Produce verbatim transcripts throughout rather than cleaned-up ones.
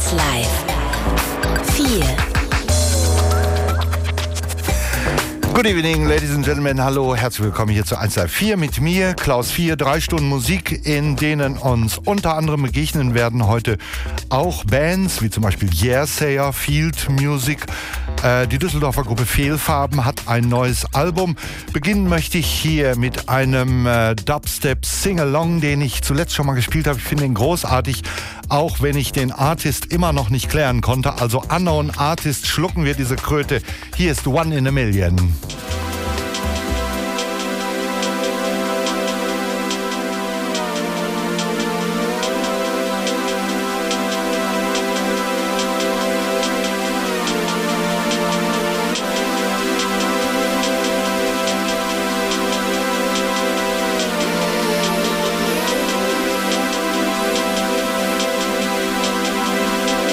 eins Live. vier. Good evening, ladies and gentlemen. Hallo, herzlich willkommen hier zu eins Live vier mit mir, Klaus vier. Drei Stunden Musik, in denen uns unter anderem begegnen werden heute auch Bands, wie zum Beispiel Yearsayer, Field Music. Äh, die Düsseldorfer Gruppe Fehlfarben hat ein neues Album. Beginnen möchte ich hier mit einem äh, Dubstep Sing-Along, den ich zuletzt schon mal gespielt habe. Ich finde ihn großartig, auch wenn ich den Artist immer noch nicht klären konnte. Also Unknown Artist, schlucken wir diese Kröte. Hier ist One in a Million.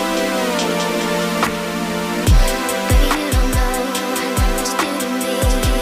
Baby, you don't know, I know what you do to me.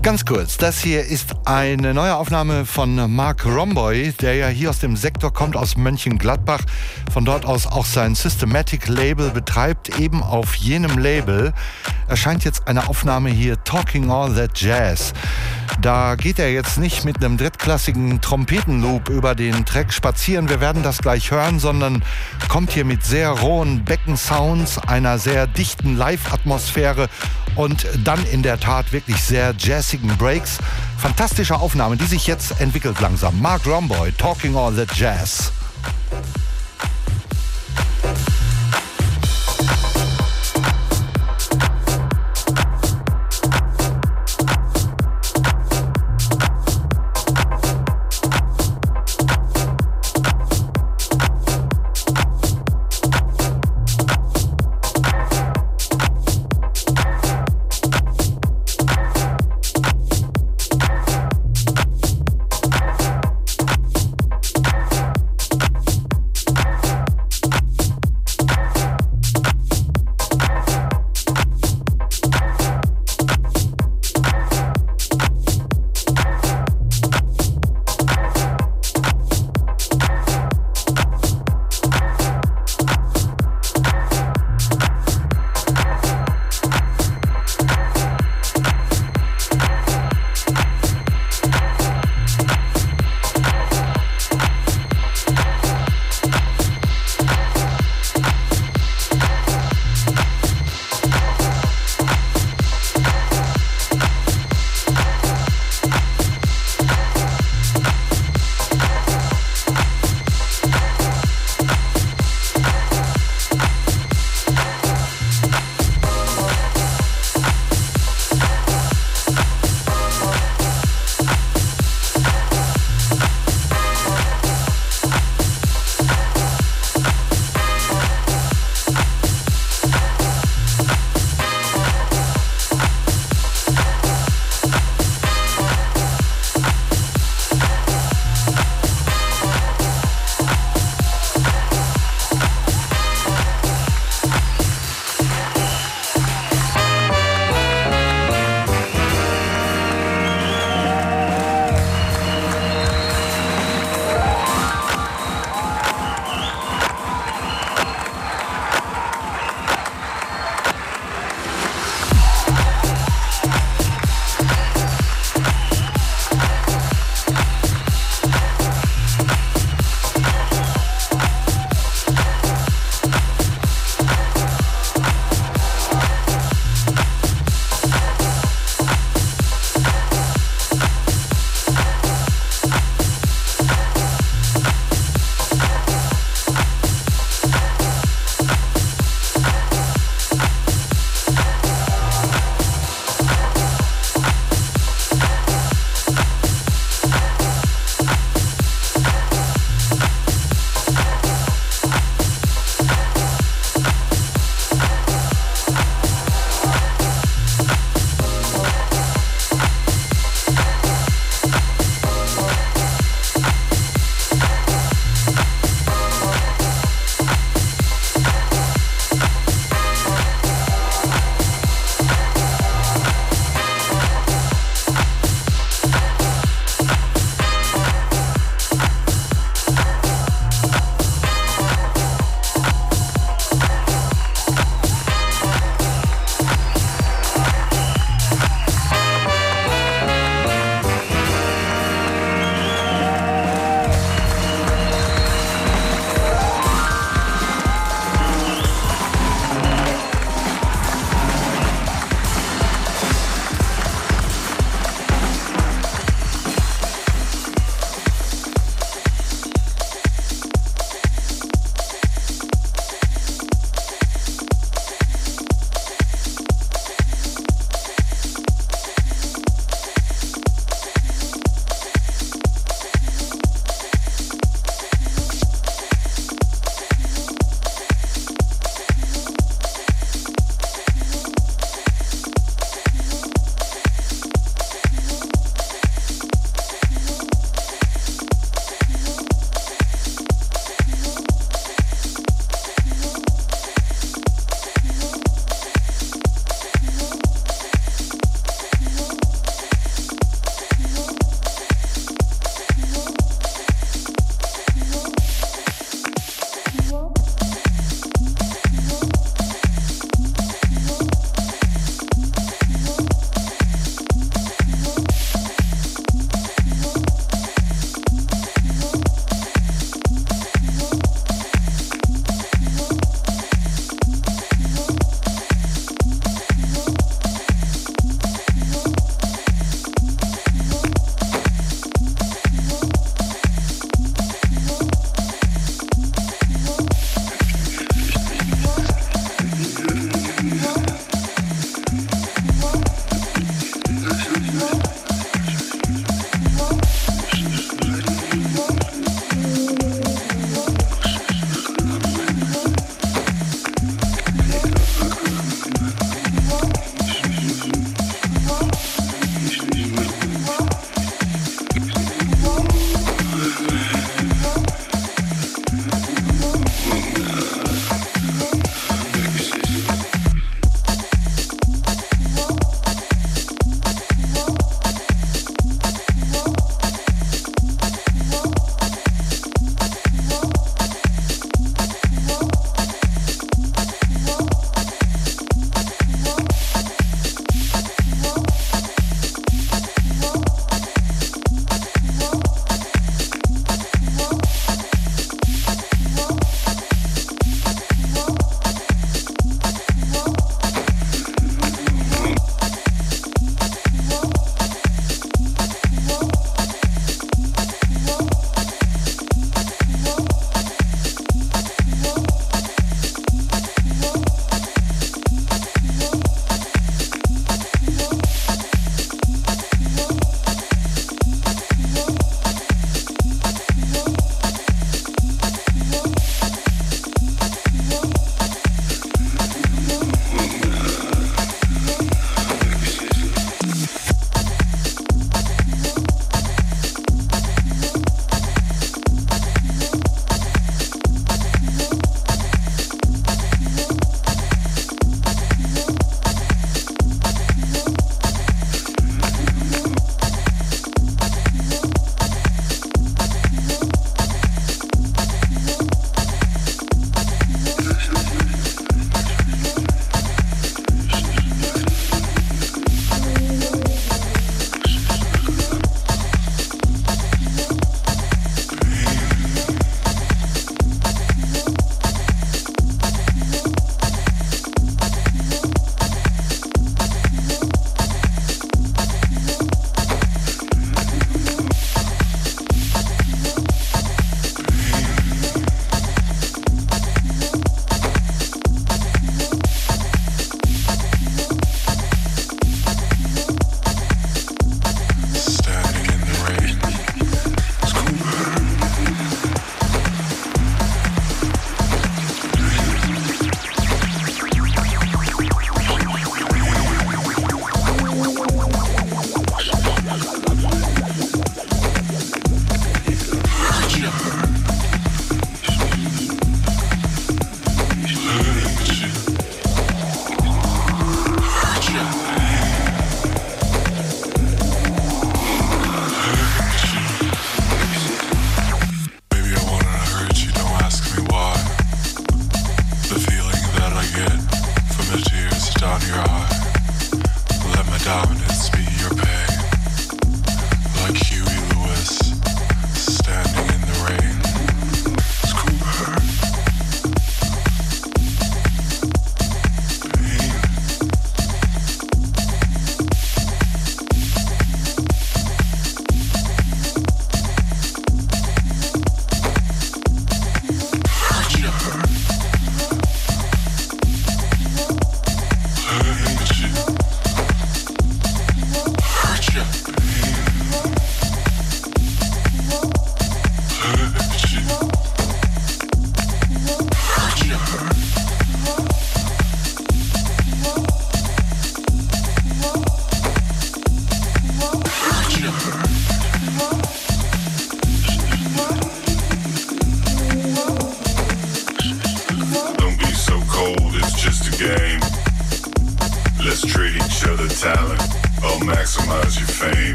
Ganz kurz, das hier ist eine neue Aufnahme von Mark Romboy, der ja hier aus dem Sektor kommt, aus Mönchengladbach, von dort aus auch sein Systematic-Label betreibt. Eben auf jenem Label erscheint jetzt eine Aufnahme hier, Talking All That Jazz. Da geht er jetzt nicht mit einem drittklassigen Trompetenloop über den Track spazieren, wir werden das gleich hören, sondern kommt hier mit sehr rohen Beckensounds, einer sehr dichten Live-Atmosphäre und dann in der Tat wirklich sehr jazzigen Breaks. Fantastische Aufnahme, die sich jetzt entwickelt langsam. Mark Romboy, Talking All That Jazz.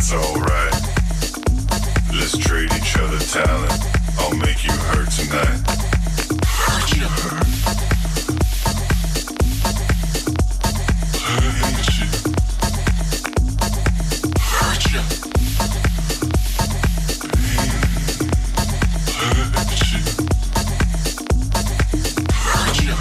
that's alright. Let's trade each other talent. I'll make you hurt tonight. Hurt you. Hurt you. Hurt you. Pain. Hurt you. Hurt you.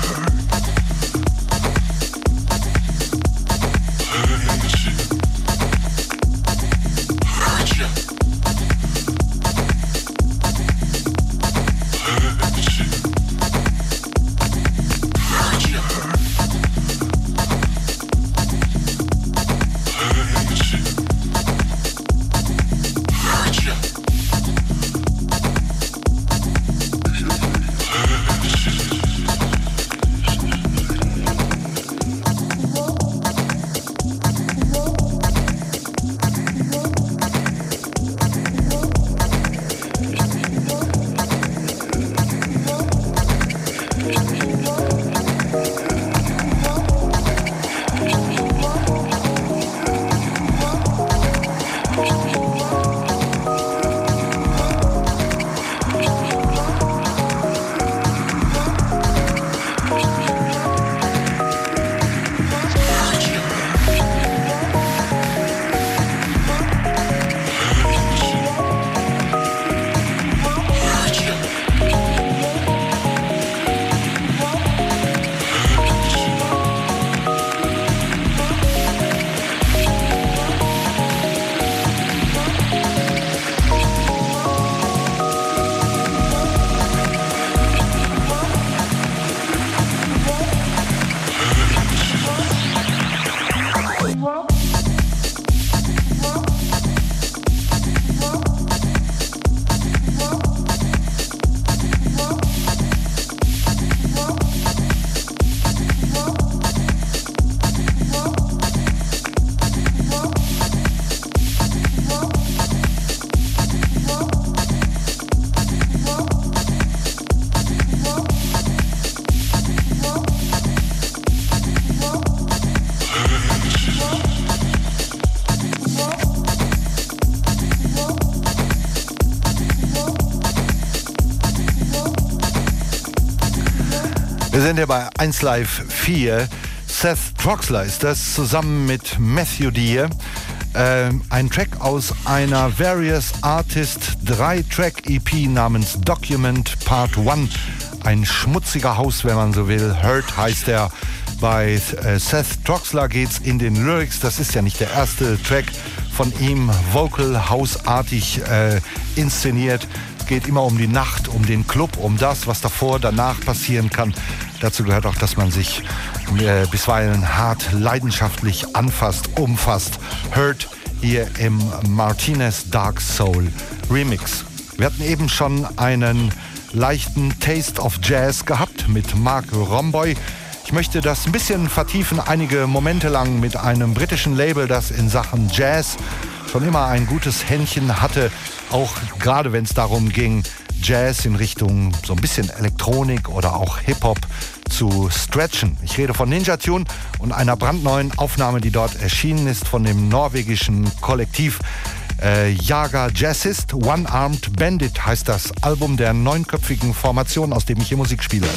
Wir sind ja bei eins Live vier. Seth Troxler ist das zusammen mit Matthew Deere. Äh, ein Track aus einer Various Artist drei Track E P namens Document Part eins. Ein schmutziger Haus, wenn man so will. Hurt heißt er. Bei äh, Seth Troxler geht's in den Lyrics. Das ist ja nicht der erste Track von ihm. Vocal, hausartig äh, inszeniert. Es geht immer um die Nacht, um den Club, um das, was davor, danach passieren kann. Dazu gehört auch, dass man sich äh, bisweilen hart, leidenschaftlich anfasst, umfasst. Hurt hier im Martinez Dark Soul Remix. Wir hatten eben schon einen leichten Taste of Jazz gehabt mit Mark Romboy. Ich möchte das ein bisschen vertiefen, einige Momente lang mit einem britischen Label, das in Sachen Jazz schon immer ein gutes Händchen hatte, auch gerade wenn es darum ging, Jazz in Richtung so ein bisschen Elektronik oder auch Hip-Hop zu stretchen. Ich rede von Ninja Tune und einer brandneuen Aufnahme, die dort erschienen ist von dem norwegischen Kollektiv äh, Jaga Jazzist. One-Armed Bandit heißt das Album der neunköpfigen Formation, aus dem ich hier Musik spiele.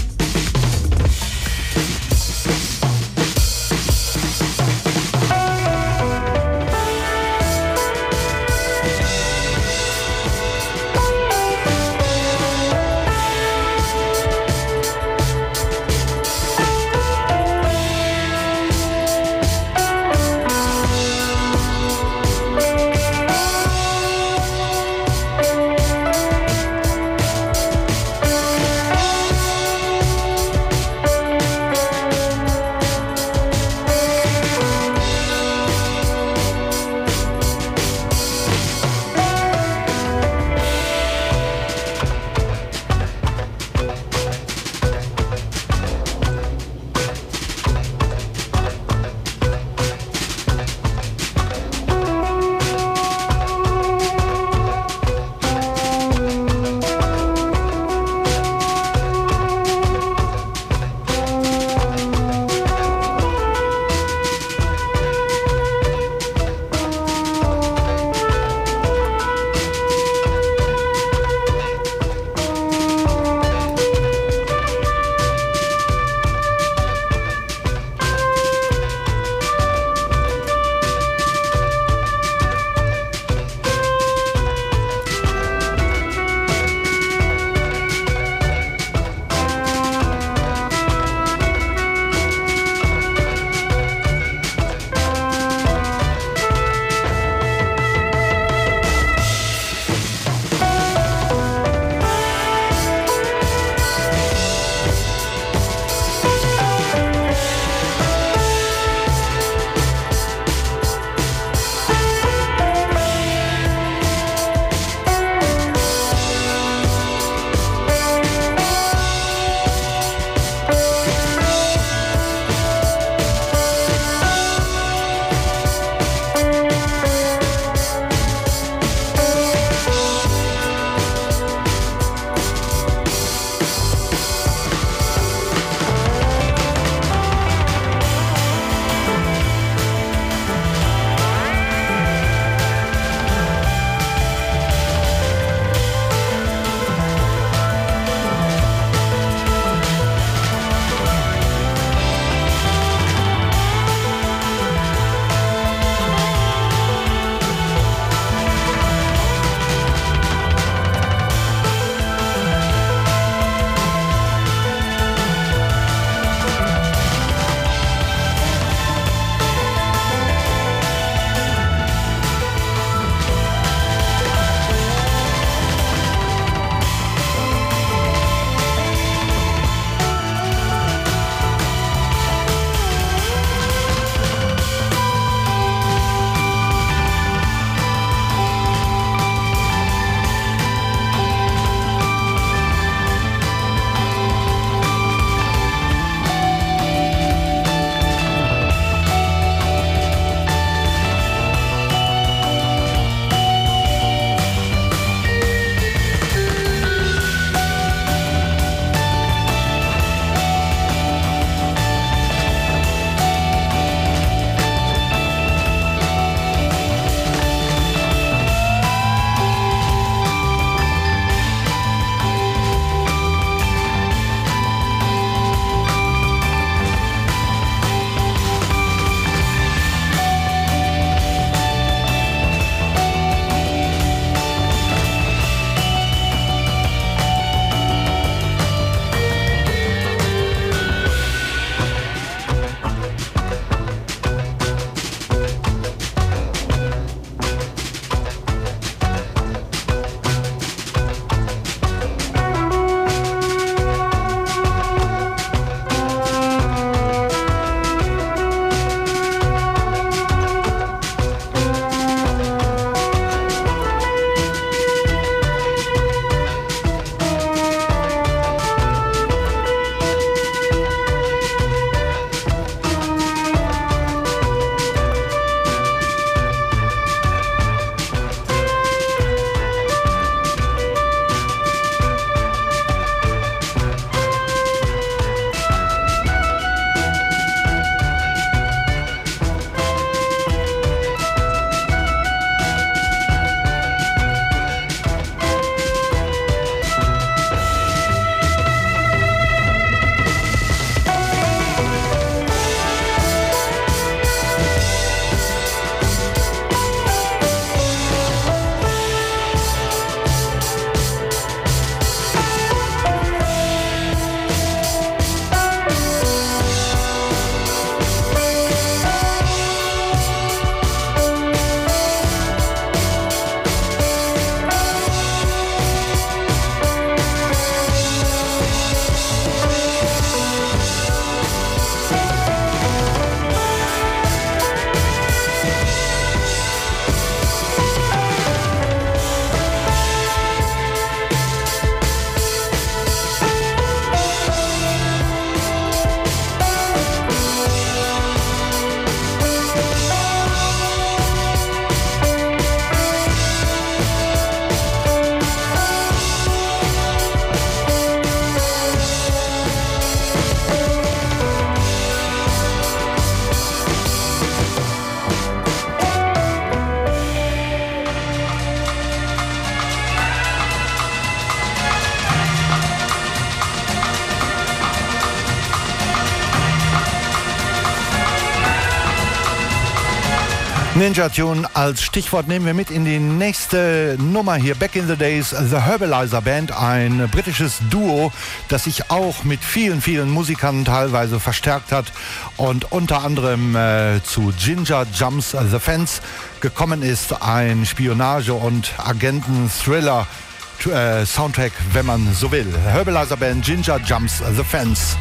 Ninja Tune als Stichwort nehmen wir mit in die nächste Nummer hier. Back in the Days, The Herbalizer Band, ein britisches Duo, das sich auch mit vielen, vielen Musikern teilweise verstärkt hat und unter anderem äh, zu Ginger Jumps the Fence gekommen ist. Ein Spionage- und Agenten-Thriller äh, Soundtrack, wenn man so will. Herbalizer Band, Ginger Jumps the Fence.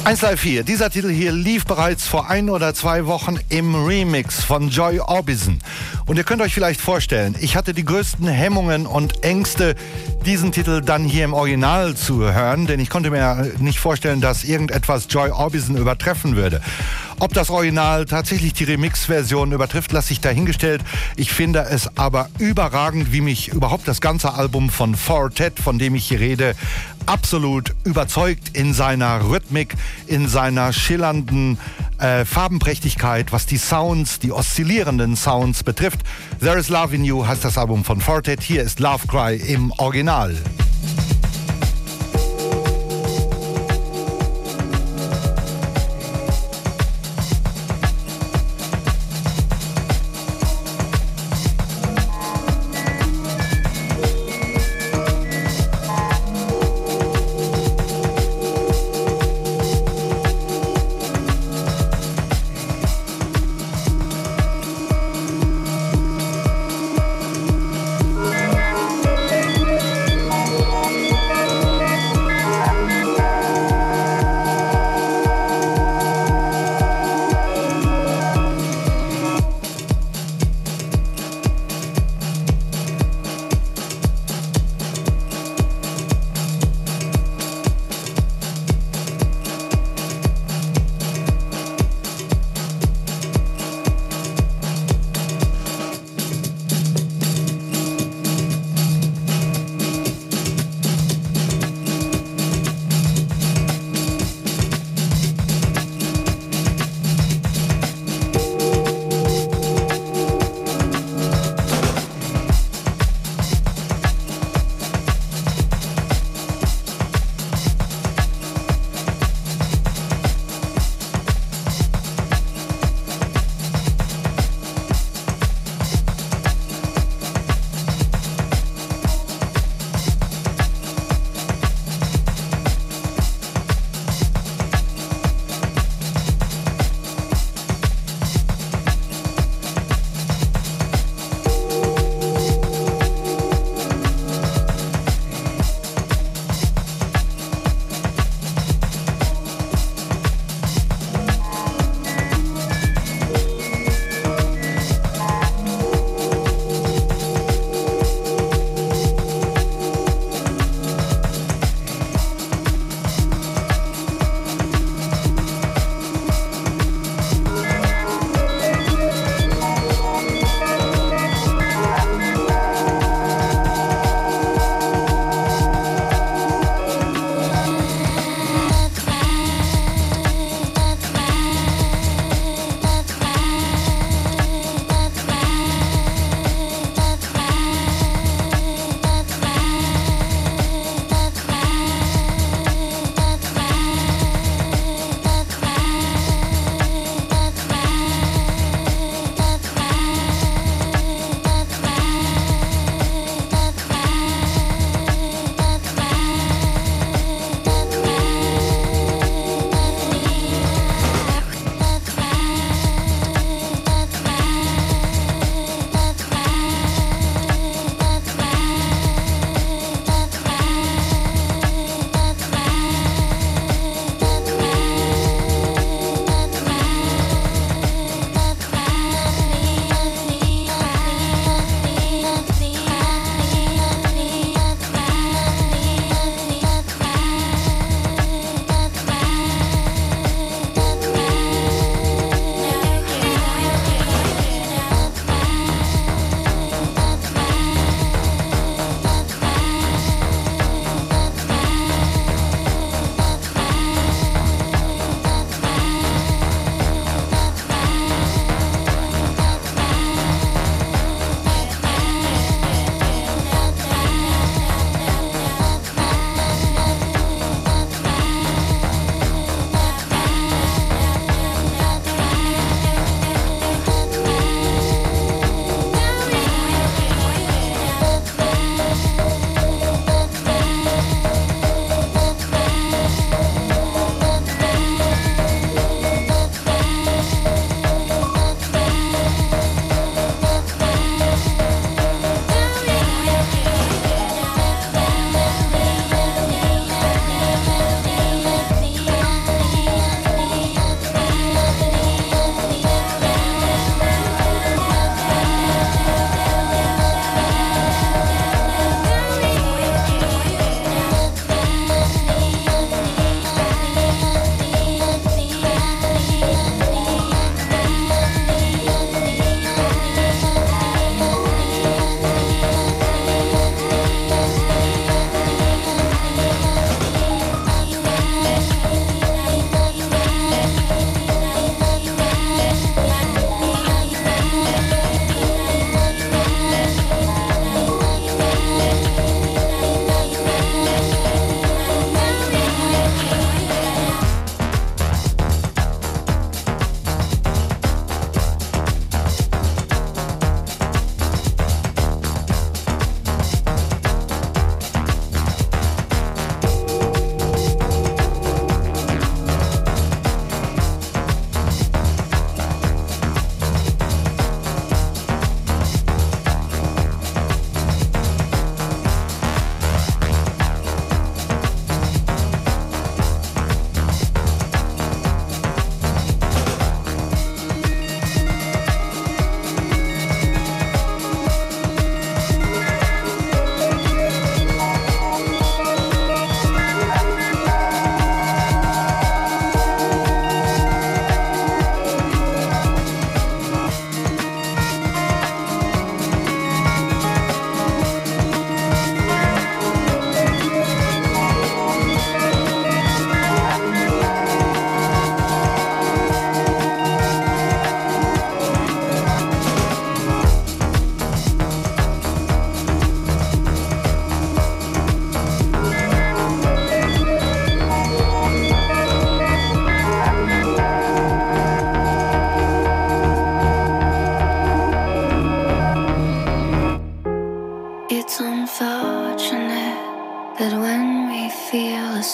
eins Live vier, dieser Titel hier lief bereits vor ein oder zwei Wochen im Remix von Joy Orbison. Und ihr könnt euch vielleicht vorstellen, ich hatte die größten Hemmungen und Ängste, diesen Titel dann hier im Original zu hören, denn ich konnte mir nicht vorstellen, dass irgendetwas Joy Orbison übertreffen würde. Ob das Original tatsächlich die Remix-Version übertrifft, lasse ich dahingestellt. Ich finde es aber überragend, wie mich überhaupt das ganze Album von Four Tet, von dem ich hier rede, absolut überzeugt in seiner Rhythmik, in seiner schillernden äh, Farbenprächtigkeit, was die Sounds, die oszillierenden Sounds betrifft. There is Love in You heißt das Album von Four Tet. Hier ist Love Cry im Original.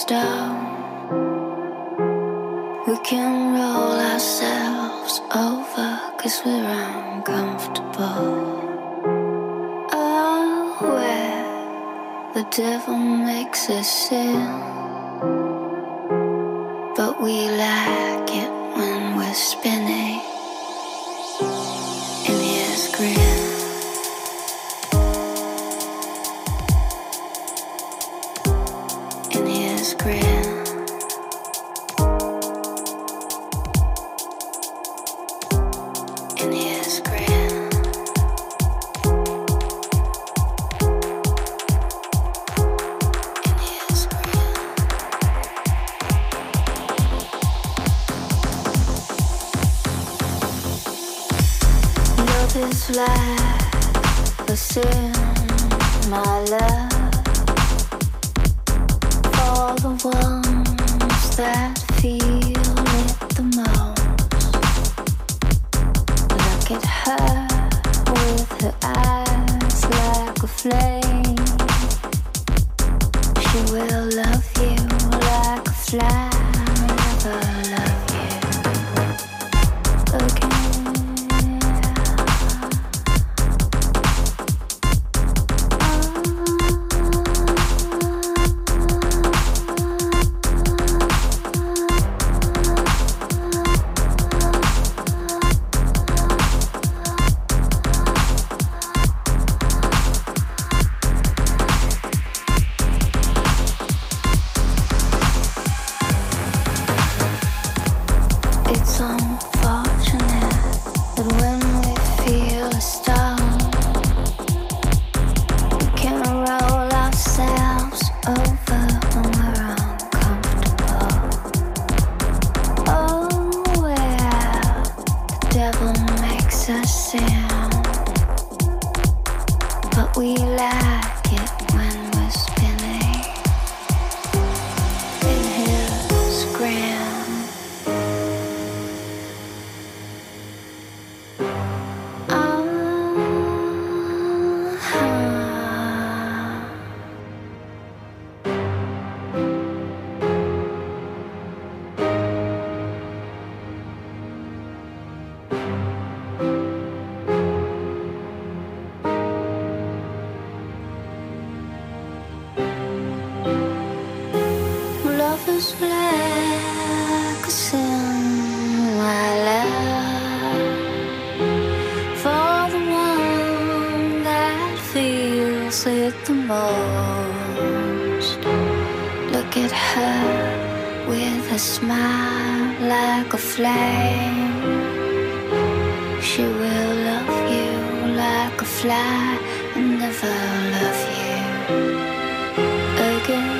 stone. We can roll ourselves over, cause we're uncomfortable. Oh, where the devil makes us sin, but we like it when we're spinning in his grin. In his grin. In his grin. In his grin. Love is like a sin, my love. For the ones that feel it the most. Look at her with her eyes like a flame. She will love you like a fly, never love you again. It's unfortunate that when we feel a storm, we can roll ourselves over when we're uncomfortable. Oh, well, the devil makes us sin, but we like it when we're spinning in his grin. Love is like a sin, my love. For the one that feels it the most. Look at her with a smile like a flame. She will love you like a fly and never love you again.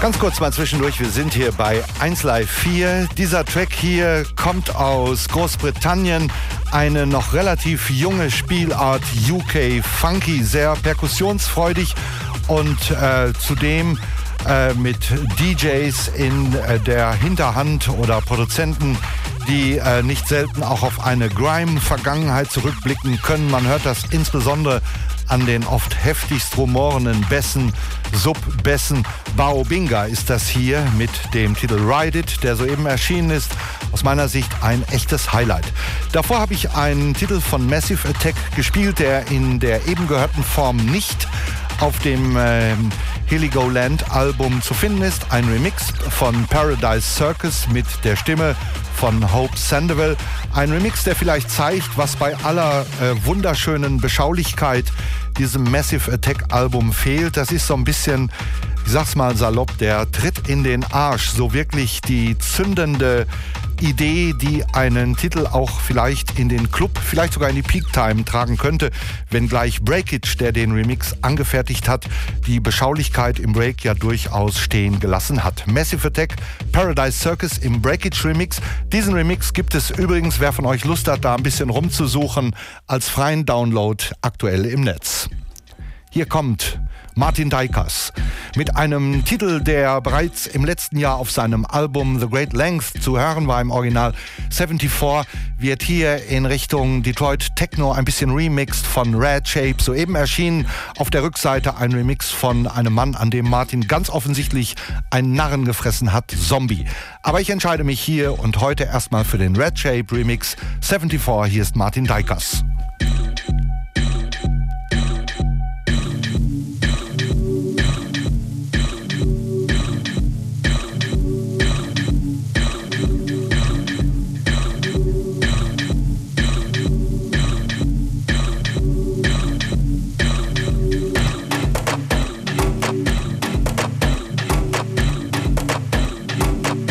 Ganz kurz mal zwischendurch, wir sind hier bei eins Live vier. Dieser Track hier kommt aus Großbritannien, eine noch relativ junge Spielart, U K Funky, sehr perkussionsfreudig und äh, zudem äh, mit D Js in äh, der Hinterhand oder Produzenten, die äh, nicht selten auch auf eine Grime-Vergangenheit zurückblicken können. Man hört das insbesondere an den oft heftigst rumorenden Bässen, Sub-Bässen. Baobinga ist das hier mit dem Titel Ride It, der soeben erschienen ist. Aus meiner Sicht ein echtes Highlight. Davor habe ich einen Titel von Massive Attack gespielt, der in der eben gehörten Form nicht auf dem äh, Heligoland Album zu finden ist. Ein Remix von Paradise Circus mit der Stimme von Hope Sandoval. Ein Remix, der vielleicht zeigt, was bei aller äh, wunderschönen Beschaulichkeit diesem Massive Attack Album fehlt. Das ist so ein bisschen, ich sag's mal salopp, der Tritt in den Arsch. So wirklich die zündende Idee, die einen Titel auch vielleicht in den Club, vielleicht sogar in die Peak Time tragen könnte, wenngleich Breakage, der den Remix angefertigt hat, die Beschaulichkeit im Break ja durchaus stehen gelassen hat. Massive Attack, Paradise Circus im Breakage Remix. Diesen Remix gibt es übrigens, wer von euch Lust hat, da ein bisschen rumzusuchen, als freien Download aktuell im Netz. Hier kommt Martin Dykers mit einem Titel, der bereits im letzten Jahr auf seinem Album The Great Length zu hören war, im Original vierundsiebzig, wird hier in Richtung Detroit Techno ein bisschen remixed von Rad Shape, soeben erschienen. Auf der Rückseite ein Remix von einem Mann, an dem Martin ganz offensichtlich einen Narren gefressen hat, Zombie. Aber ich entscheide mich hier und heute erstmal für den Rad Shape Remix vierundsiebzig. Hier ist Martin Dykers.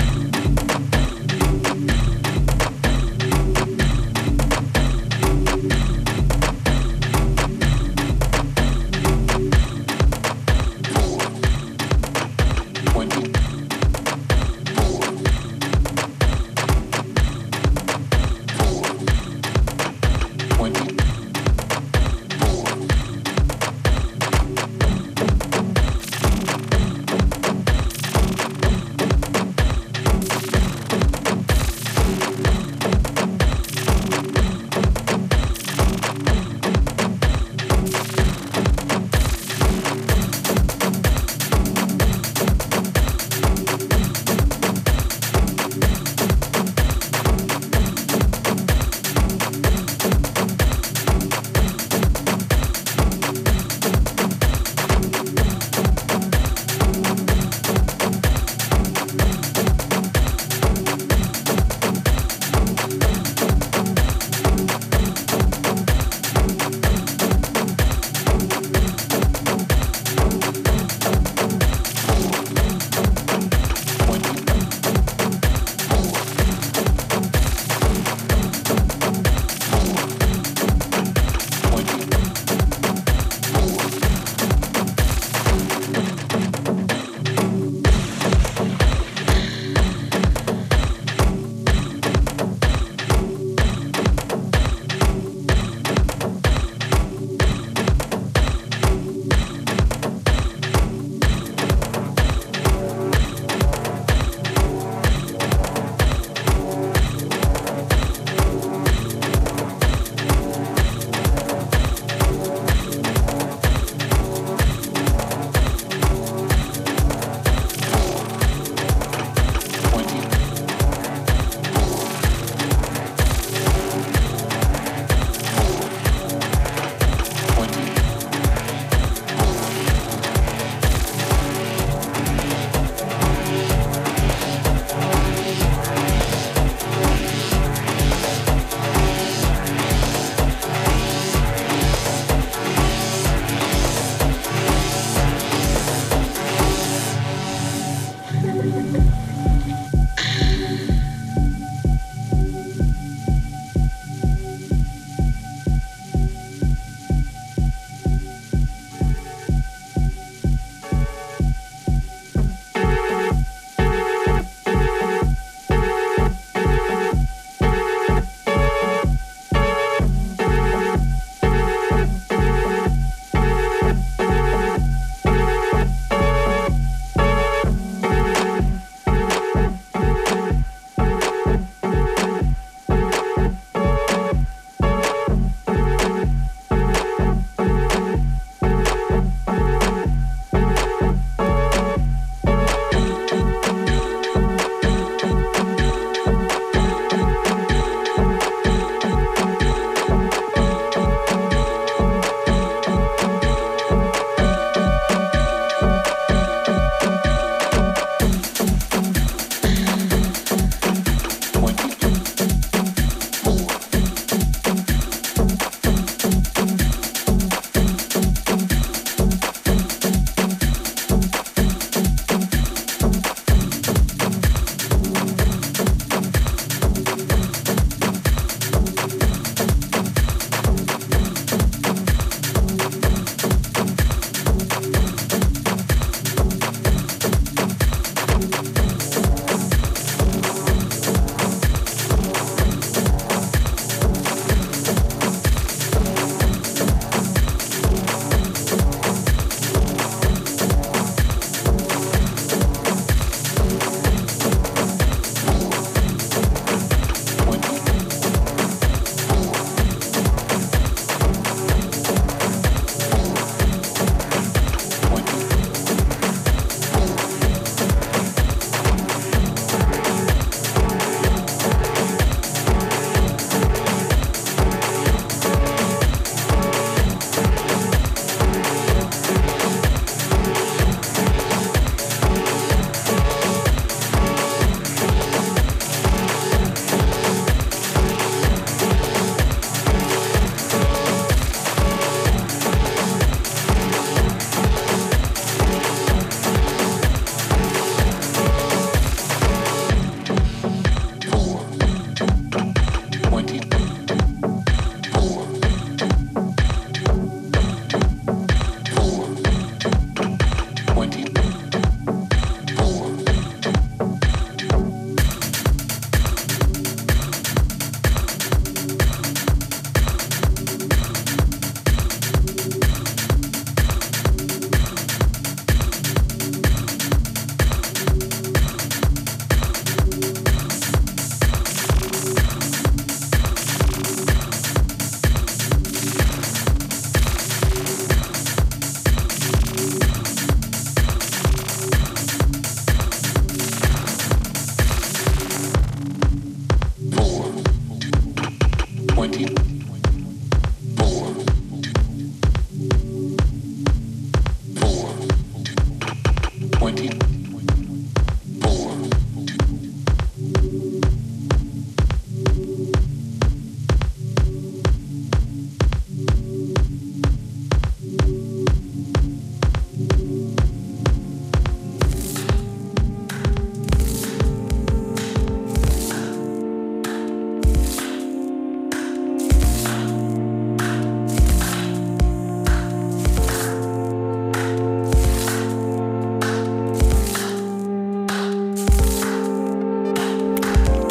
We'll be right back.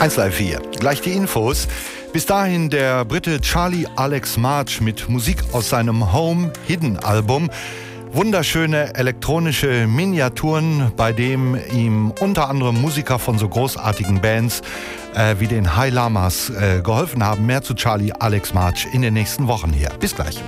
eins Live vier. Gleich die Infos. Bis dahin der Brite Charlie Alex March mit Musik aus seinem Home Hidden Album. Wunderschöne elektronische Miniaturen, bei dem ihm unter anderem Musiker von so großartigen Bands äh, wie den High Lamas äh, geholfen haben. Mehr zu Charlie Alex March in den nächsten Wochen hier. Bis gleich.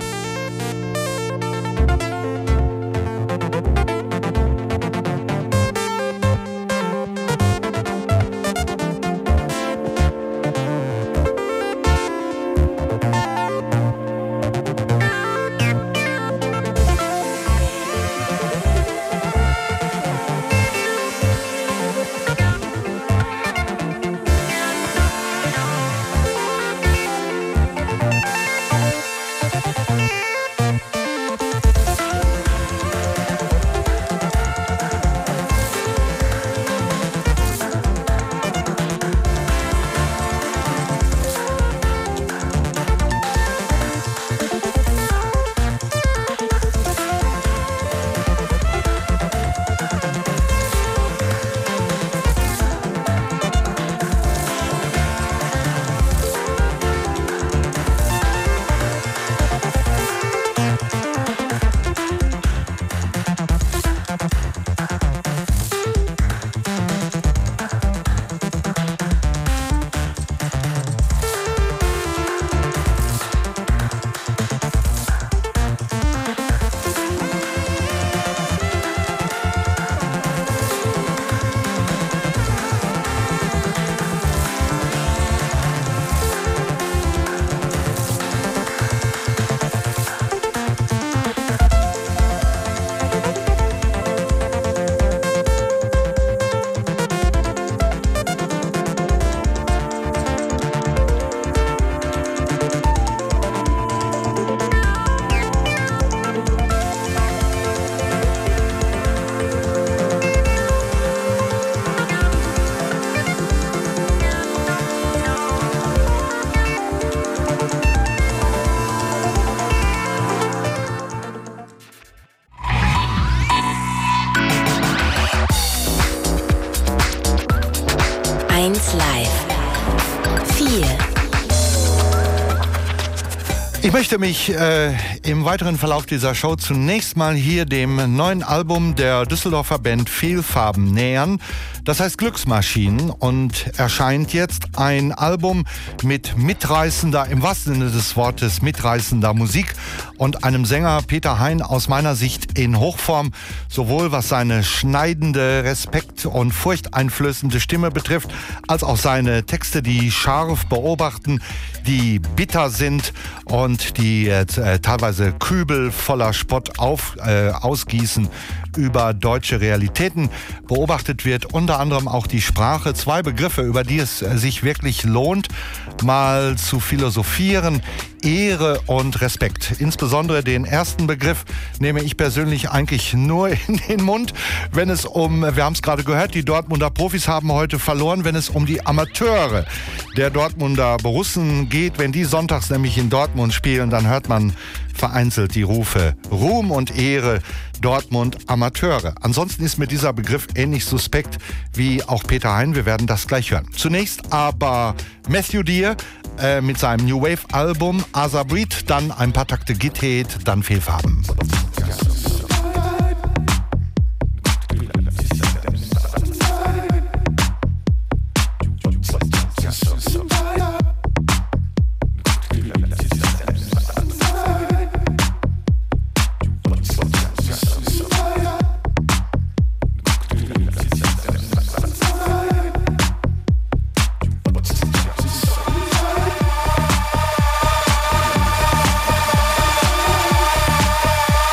eins Live vier. Ich möchte mich äh, im weiteren Verlauf dieser Show zunächst mal hier dem neuen Album der Düsseldorfer Band Fehlfarben nähern. Das heißt Glücksmaschinen und erscheint jetzt ein Album mit mitreißender, im wahrsten Sinne des Wortes, mitreißender Musik und einem Sänger Peter Hein aus meiner Sicht in Hochform, sowohl was seine schneidende, respekt- und furchteinflößende Stimme betrifft, als auch seine Texte, die scharf beobachten, die bitter sind und die äh, teilweise Kübel voller Spott auf, äh, ausgießen über deutsche Realitäten. Beobachtet wird unter anderem auch die Sprache. Zwei Begriffe, über die es äh, sich wirklich lohnt, mal zu philosophieren. Ehre und Respekt. Insbesondere den ersten Begriff nehme ich persönlich eigentlich nur in den Mund, wenn es um, wir haben es gerade gehört, die Dortmunder Profis haben heute verloren, wenn es um die Amateure der Dortmunder Borussen geht. Wenn die sonntags nämlich in Dortmund spielen, dann hört man vereinzelt die Rufe Ruhm und Ehre, Dortmund Amateure. Ansonsten ist mir dieser Begriff ähnlich suspekt wie auch Peter Hein. Wir werden das gleich hören. Zunächst aber Matthew Dear äh, mit seinem New Wave Album Asa Breed, dann ein paar Takte Git-Head, dann Fehlfarben. We'll be right back.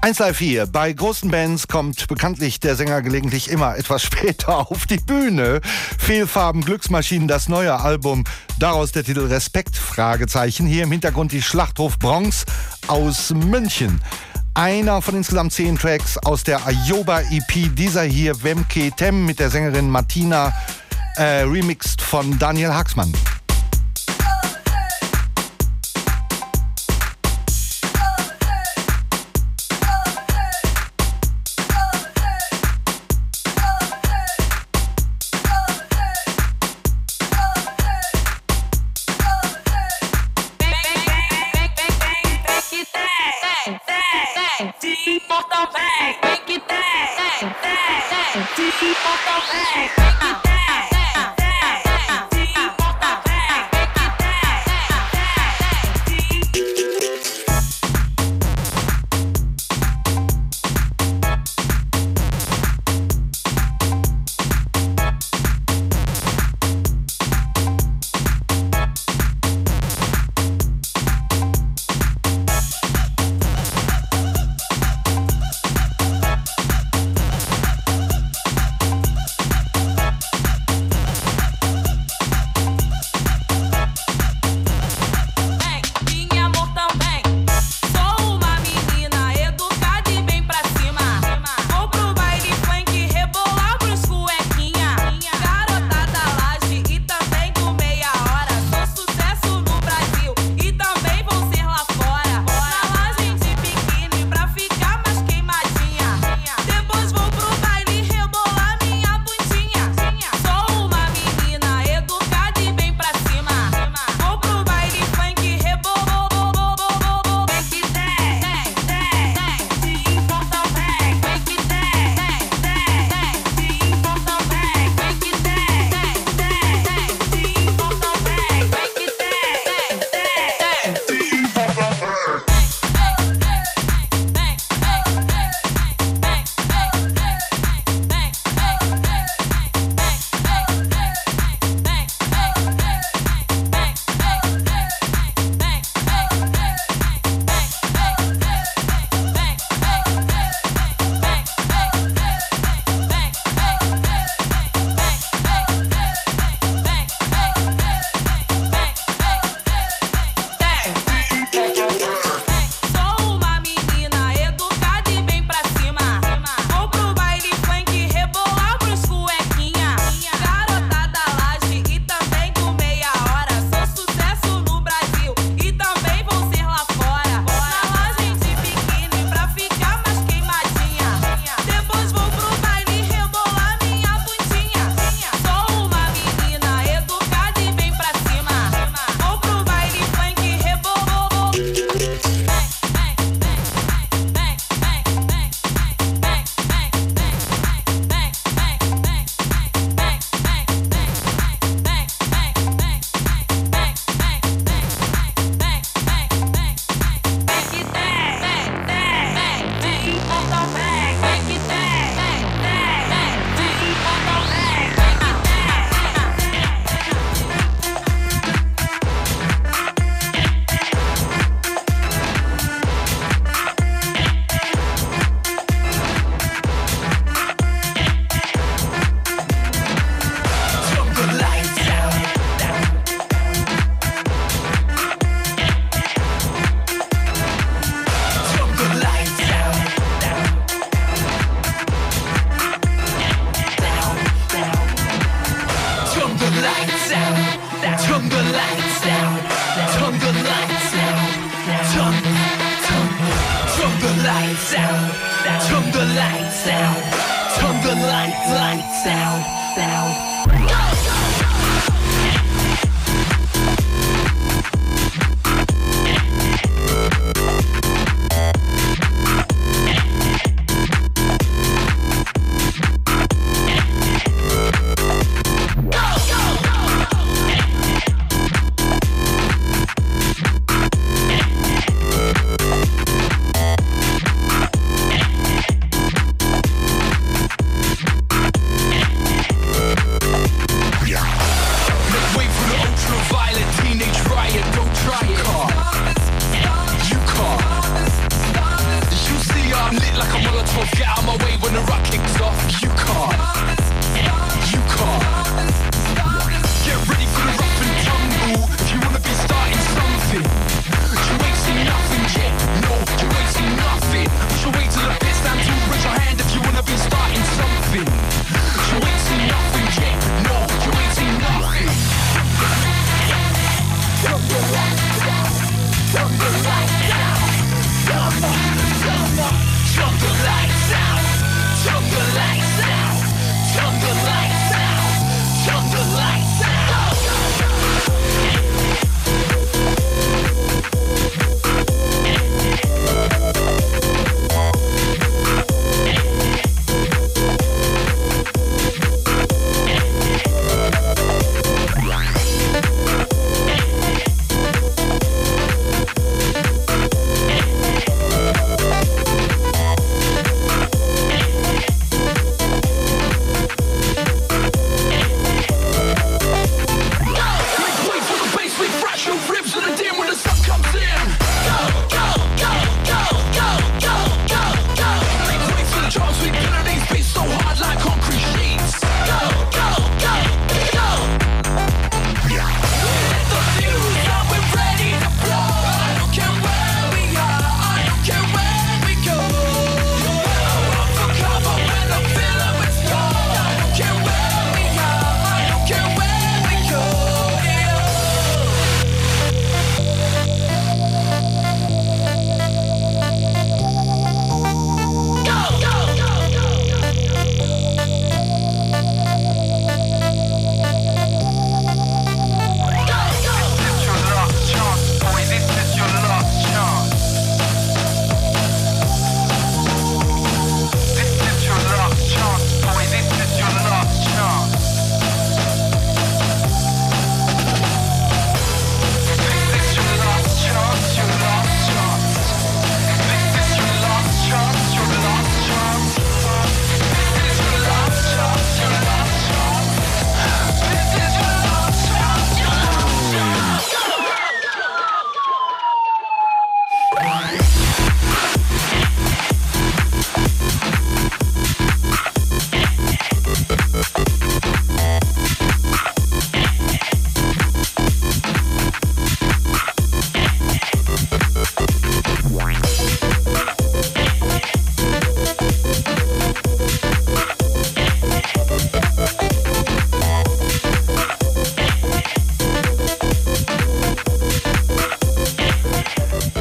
eins Live vier. Bei großen Bands kommt bekanntlich der Sänger gelegentlich immer etwas später auf die Bühne. Fehlfarben, Glücksmaschinen, das neue Album. Daraus der Titel Respekt, Fragezeichen. Hier im Hintergrund die Schlachthof Bronx aus München. Einer von insgesamt zehn Tracks aus der Ayoba-E P. Dieser hier, Wemke Tem, mit der Sängerin Martina, äh, remixed von Daniel Haxmann.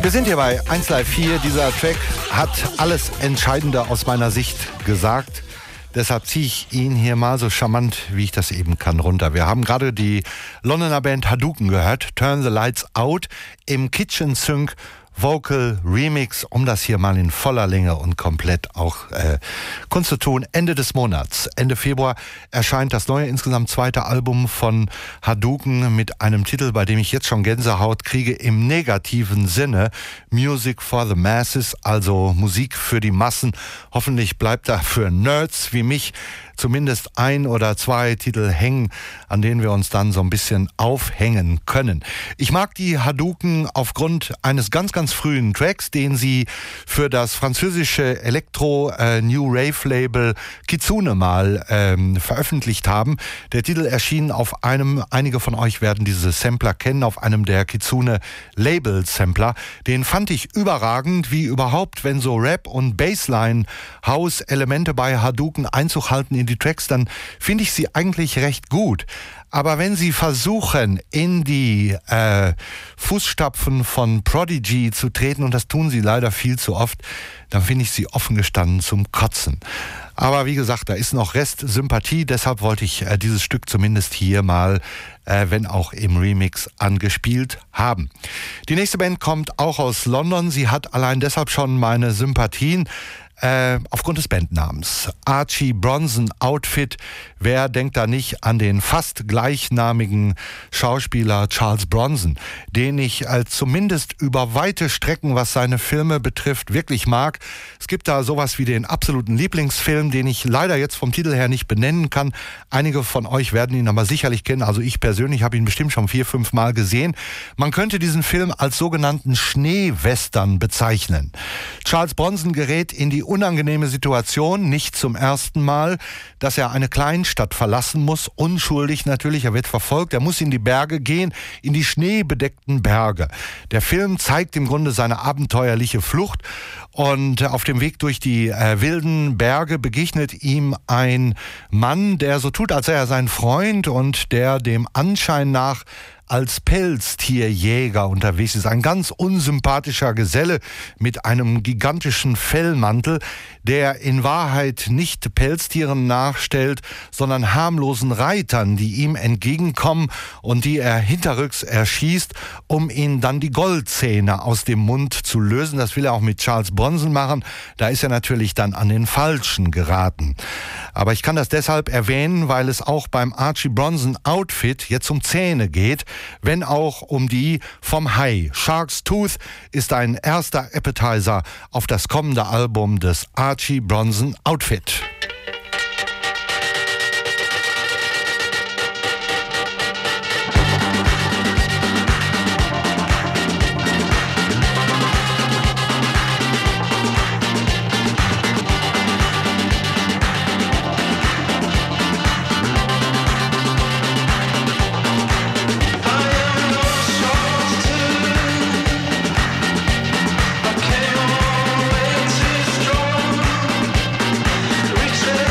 Wir sind hier bei eins Live vier. Dieser Track hat alles Entscheidende aus meiner Sicht gesagt. Deshalb ziehe ich ihn hier mal so charmant, wie ich das eben kann, runter. Wir haben gerade die Londoner Band Hadouken gehört, Turn the Lights Out, im Kitchen Sync Vocal Remix, um das hier mal in voller Länge und komplett auch äh, kundzutun. Ende des Monats, Ende Februar, erscheint das neue, insgesamt zweite Album von Hadouken mit einem Titel, bei dem ich jetzt schon Gänsehaut kriege, im negativen Sinne. Music for the Masses, also Musik für die Massen. Hoffentlich bleibt da für Nerds wie mich zumindest ein oder zwei Titel hängen, an denen wir uns dann so ein bisschen aufhängen können. Ich mag die Hadouken aufgrund eines ganz, ganz frühen Tracks, den sie für das französische Elektro-New-Rave-Label Kitsune mal ähm, veröffentlicht haben. Der Titel erschien auf einem, einige von euch werden diese Sampler kennen, auf einem der Kitsune-Label-Sampler. Den fand ich überragend, wie überhaupt, wenn so Rap- und Bassline-House-Elemente bei Hadouken Einzug halten in die Tracks, dann finde ich sie eigentlich recht gut. Aber wenn sie versuchen, in die äh, Fußstapfen von Prodigy zu treten, und das tun sie leider viel zu oft, dann finde ich sie offen gestanden zum Kotzen. Aber wie gesagt, da ist noch Restsympathie, deshalb wollte ich äh, dieses Stück zumindest hier mal, äh, wenn auch im Remix, angespielt haben. Die nächste Band kommt auch aus London, sie hat allein deshalb schon meine Sympathien, Äh, aufgrund des Bandnamens. Archie Bronson Outfit. Wer denkt da nicht an den fast gleichnamigen Schauspieler Charles Bronson, den ich äh, zumindest über weite Strecken, was seine Filme betrifft, wirklich mag. Es gibt da sowas wie den absoluten Lieblingsfilm, den ich leider jetzt vom Titel her nicht benennen kann. Einige von euch werden ihn aber sicherlich kennen. Also ich persönlich habe ihn bestimmt schon vier, fünf Mal gesehen. Man könnte diesen Film als sogenannten Schneewestern bezeichnen. Charles Bronson gerät in die unangenehme Situation, nicht zum ersten Mal, dass er eine Kleinstadt verlassen muss, unschuldig natürlich, er wird verfolgt, er muss in die Berge gehen, in die schneebedeckten Berge. Der Film zeigt im Grunde seine abenteuerliche Flucht und auf dem Weg durch die äh, wilden Berge begegnet ihm ein Mann, der so tut, als sei er sein Freund und der dem Anschein nach als Pelztierjäger unterwegs ist. Ein ganz unsympathischer Geselle mit einem gigantischen Fellmantel, der in Wahrheit nicht Pelztieren nachstellt, sondern harmlosen Reitern, die ihm entgegenkommen und die er hinterrücks erschießt, um ihnen dann die Goldzähne aus dem Mund zu lösen. Das will er auch mit Charles Bronson machen. Da ist er natürlich dann an den Falschen geraten. Aber ich kann das deshalb erwähnen, weil es auch beim Archie Bronson Outfit jetzt um Zähne geht, wenn auch um die vom Hai. Shark's Tooth ist ein erster Appetizer auf das kommende Album des Archie Bronson Outfit. Reach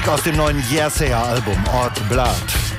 Musik aus dem neuen Yersaya-Album Odd Blood.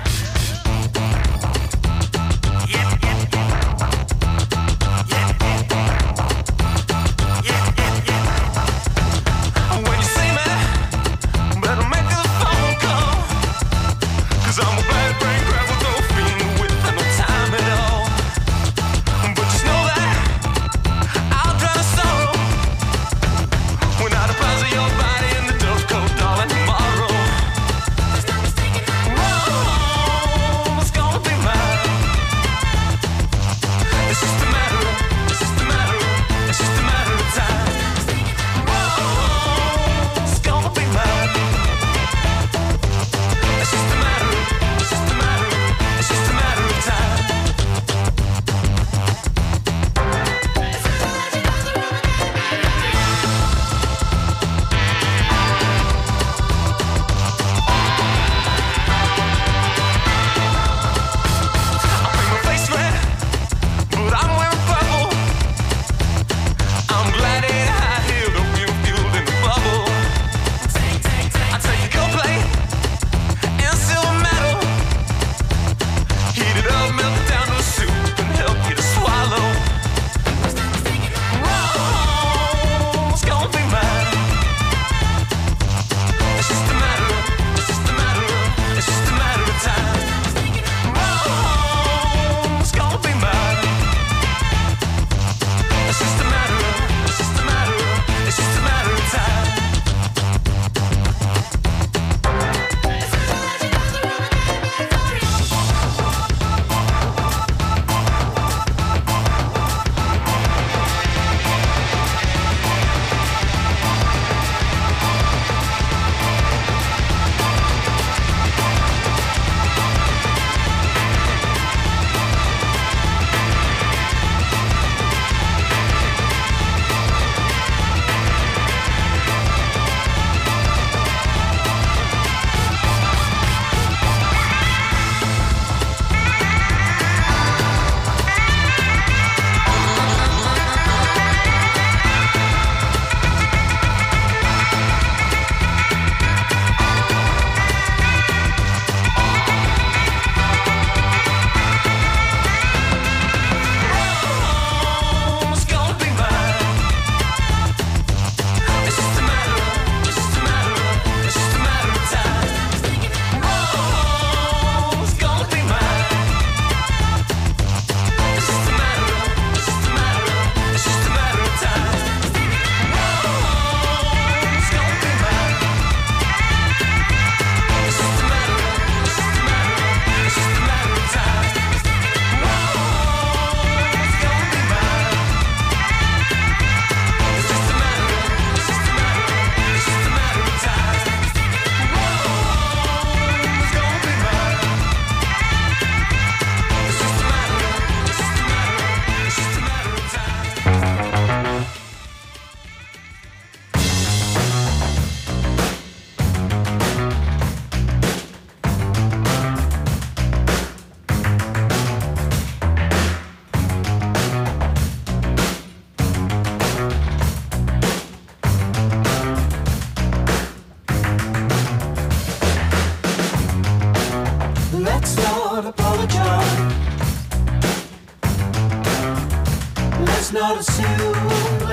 not assuming.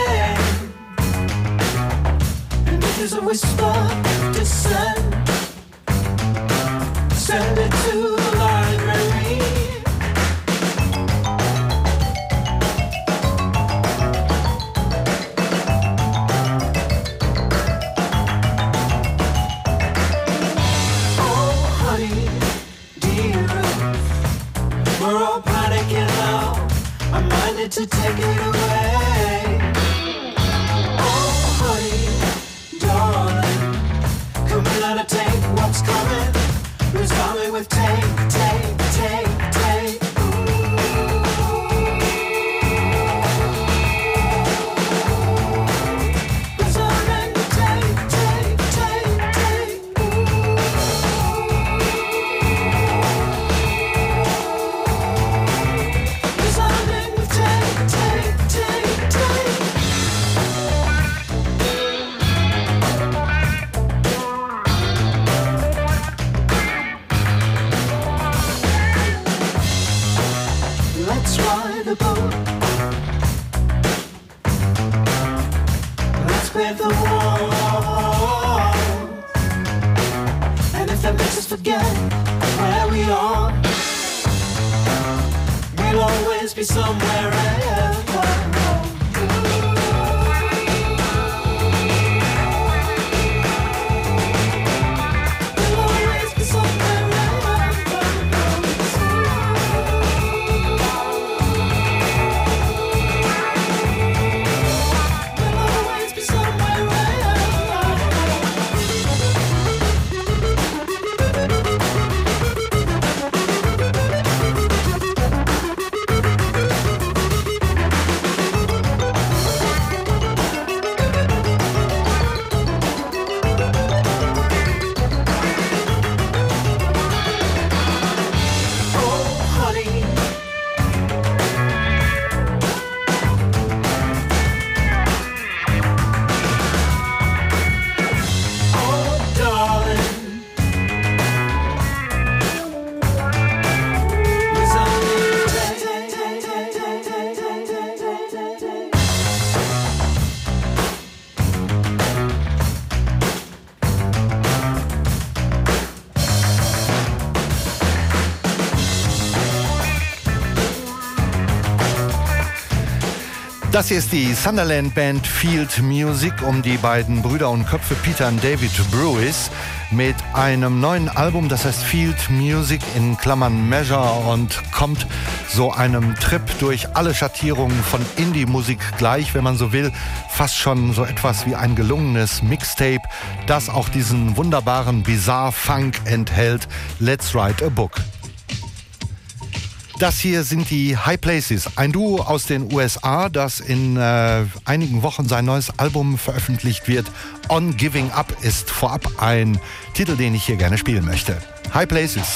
And if there's a whisper, descend. Send it to the library. Oh, honey, dear, we're all panicking now. I'm minded to take it away. Oh, honey, darling, come and let it take what's coming. Who's coming with take, take, take, take? Who's coming with take, take, take, take? Who's coming with take, take, take, take? to the bone. Let's clear the walls. And if that makes us forget where we are, we'll always be somewhere else. Das hier ist die Sunderland Band Field Music um die beiden Brüder und Köpfe Peter und David Brewis mit einem neuen Album, das heißt Field Music in Klammern Measure und kommt so einem Trip durch alle Schattierungen von Indie-Musik gleich, wenn man so will, fast schon so etwas wie ein gelungenes Mixtape, das auch diesen wunderbaren Bizarre Funk enthält. Let's Write a Book. Das hier sind die High Places, ein Duo aus den U S A, das in äh, einigen Wochen sein neues Album veröffentlicht wird. On Giving Up ist vorab ein Titel, den ich hier gerne spielen möchte. High Places.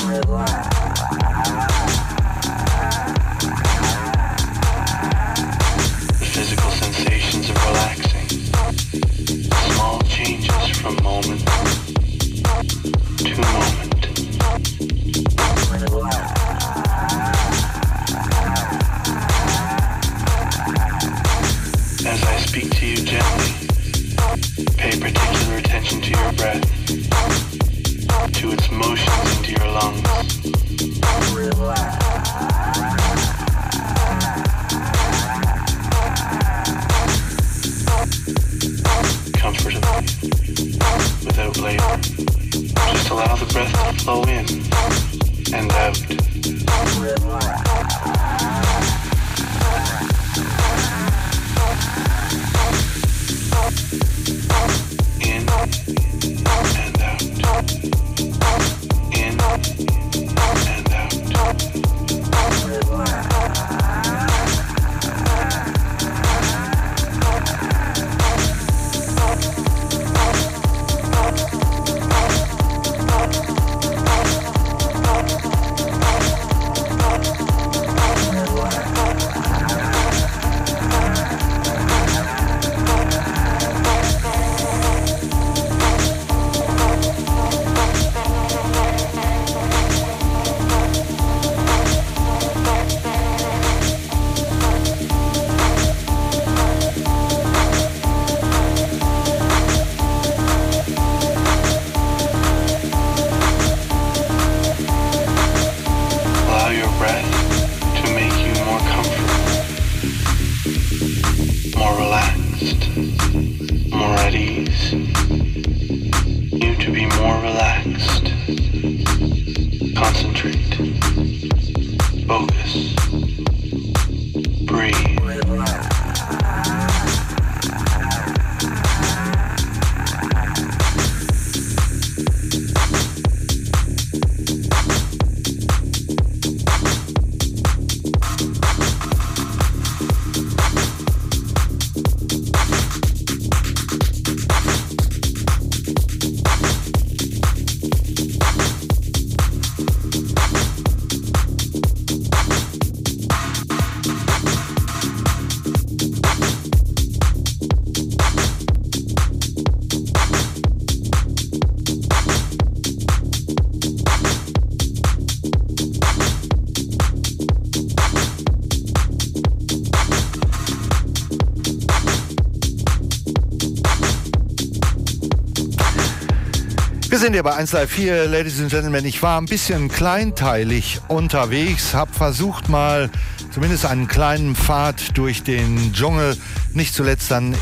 Physical sensations of relaxing, small changes from moment to moment. As I speak to you gently, pay particular attention to your breath, to its motions into your lungs. Comfortably, without labor. Just allow the breath to flow in and out. In and out. In and out. Wir sind hier bei eins Live vier, Ladies and Gentlemen. Ich war ein bisschen kleinteilig unterwegs, habe versucht mal zumindest einen kleinen Pfad durch den Dschungel, nicht zuletzt dann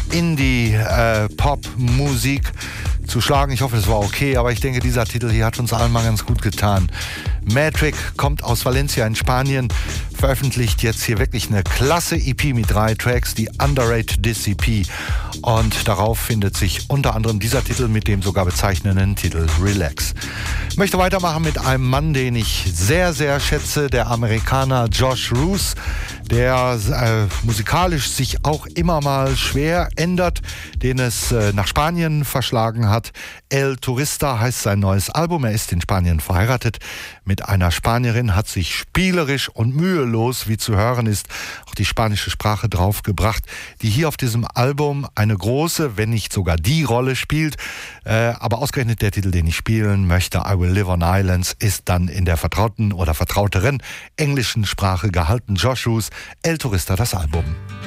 Indie-Pop-Musik äh, zu schlagen. Ich hoffe, es war okay, aber ich denke, dieser Titel hier hat uns allen mal ganz gut getan. Matric kommt aus Valencia in Spanien, veröffentlicht jetzt hier wirklich eine klasse E P mit drei Tracks, die Underrated This E P. Und darauf findet sich unter anderem dieser Titel mit dem sogar bezeichnenden Titel Relax. Ich möchte weitermachen mit einem Mann, den ich sehr, sehr schätze, der Amerikaner Josh Roos, der äh, musikalisch sich auch immer mal schwer ändert, den es äh, nach Spanien verschlagen hat. El Turista heißt sein neues Album. Er ist in Spanien verheiratet mit einer Spanierin, hat sich spielerisch und mühelos, wie zu hören ist, auch die spanische Sprache draufgebracht, die hier auf diesem Album eine große, wenn nicht sogar die Rolle spielt. Äh, aber ausgerechnet der Titel, den ich spielen möchte, I Will Live on Islands, ist dann in der vertrauten oder vertrauteren englischen Sprache gehalten. Josh Roos, El Turista, das Album.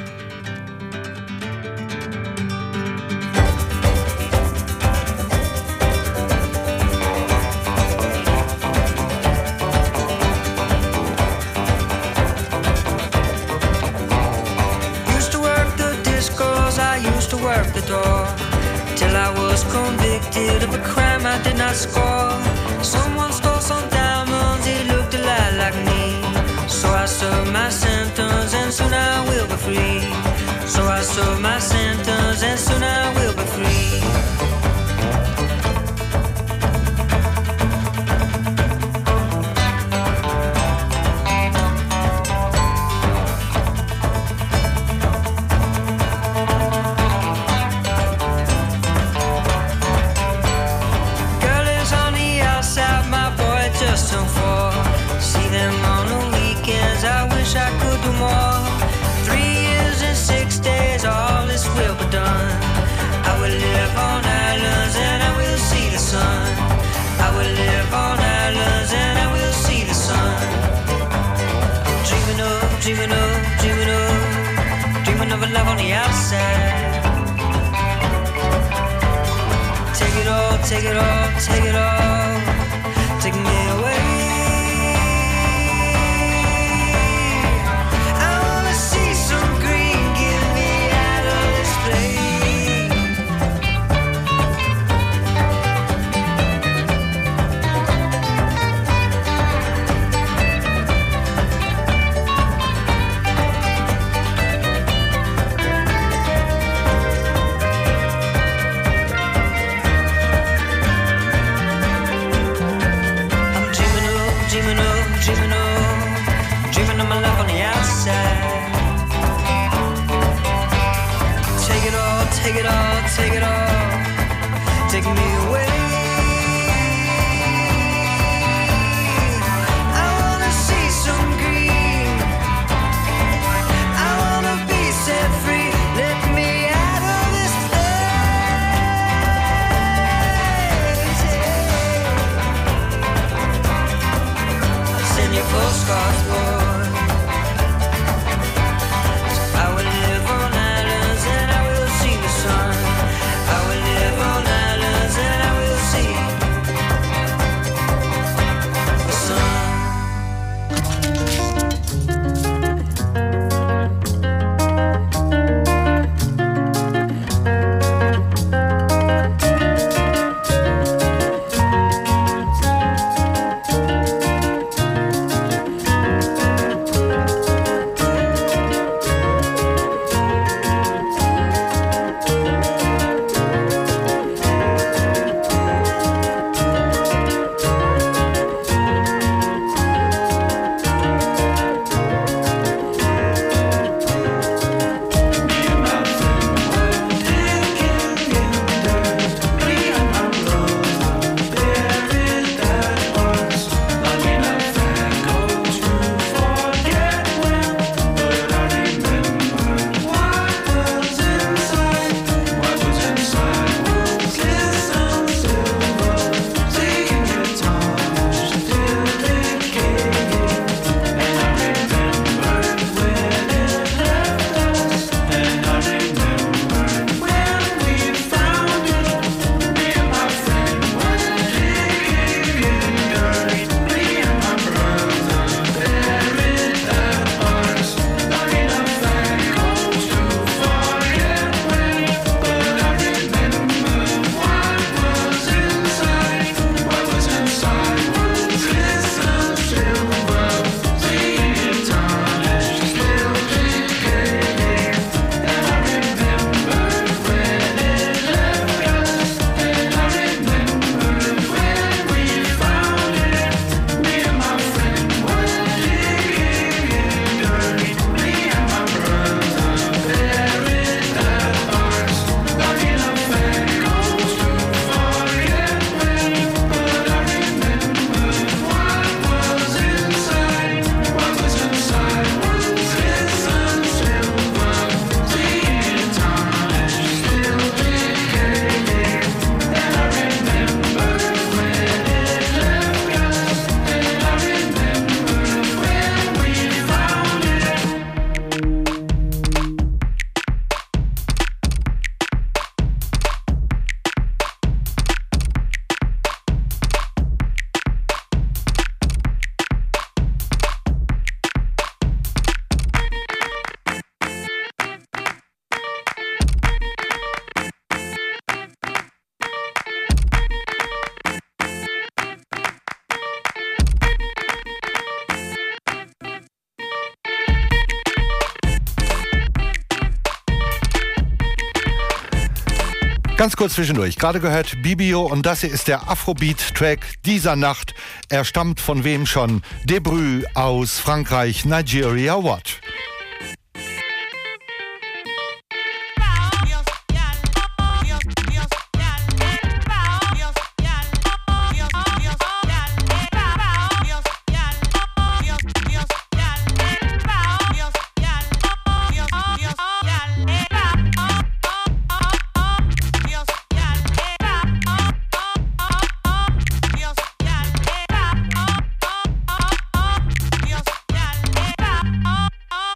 Work the door till I was convicted of a crime I did not score. Someone stole some diamonds, he looked a lot like me. So I served my sentence and soon I will be free. So I served my sentence and soon I will be free. Just turned four. dreaming of, dreaming of, dreaming of a love on the outside. Take it all, take it all, take it all, take me away. I wanna see some green, get me out of this place. Dreaming of, dreaming of, dreaming of my love on the outside. Take it all, take it all, take it all, take me away. I wanna see some green, I wanna be set free. Let me out of this place. Send your postcards, boy. I will live on islands and I will see the sun. I will live on islands and I will see the sun. Ganz kurz zwischendurch, gerade gehört Bibio und das hier ist der Afrobeat-Track dieser Nacht. Er stammt von wem schon? Debrü aus Frankreich, Nigeria, what? Oh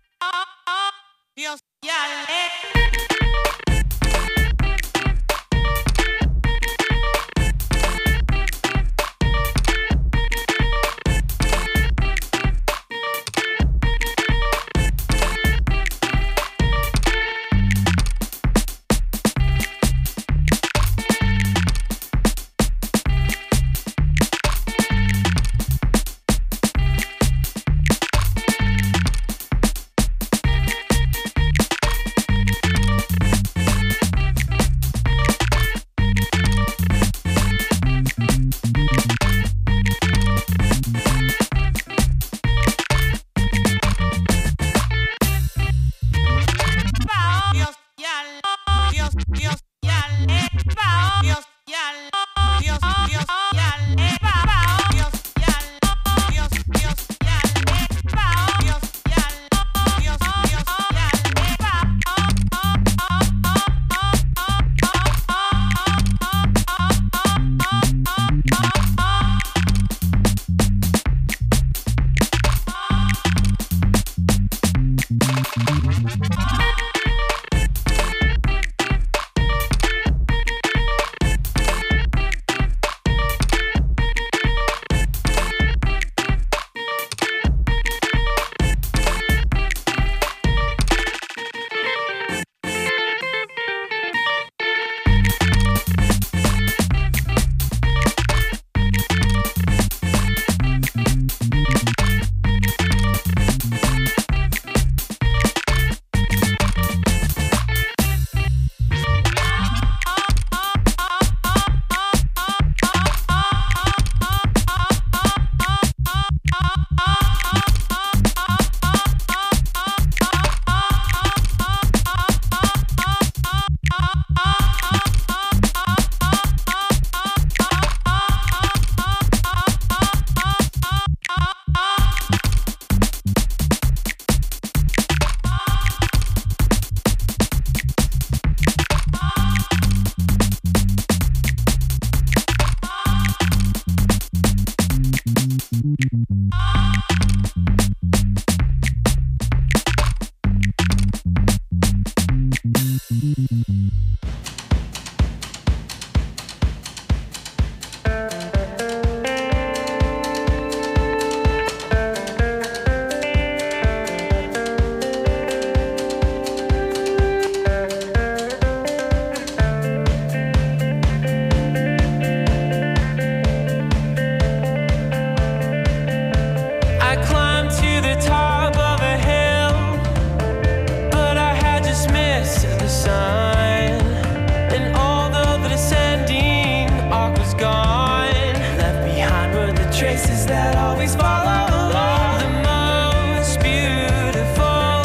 I climbed to the top of a hill, but I had just missed the sign. And although the descending arc was gone, left behind were the traces that always follow along. The most beautiful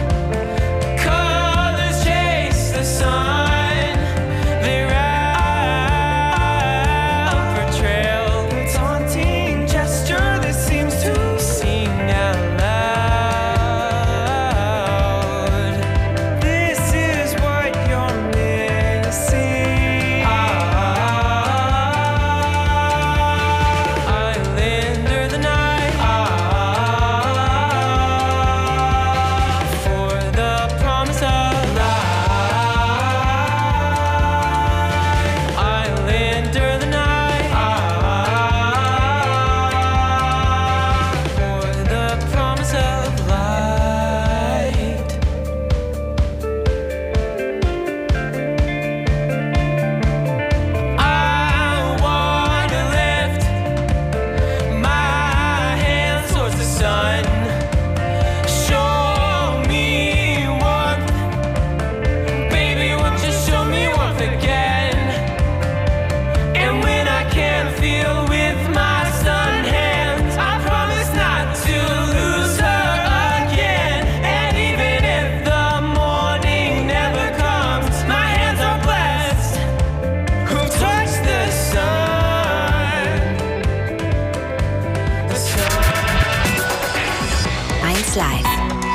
colors chase the sun. They wrap a trail, a taunting gesture that seems to sing out loud. This is what you're missing. Islander the night, for the promise of life. Islander the night, for the promise of light. I want to lift my hands towards the sun. Show me warmth, baby, won't you show me warmth again? And when I can't feel with my sun hands, I promise not to lose her again. And even if the morning never comes, my hands are blessed who touched the sun. The sun. eins Live.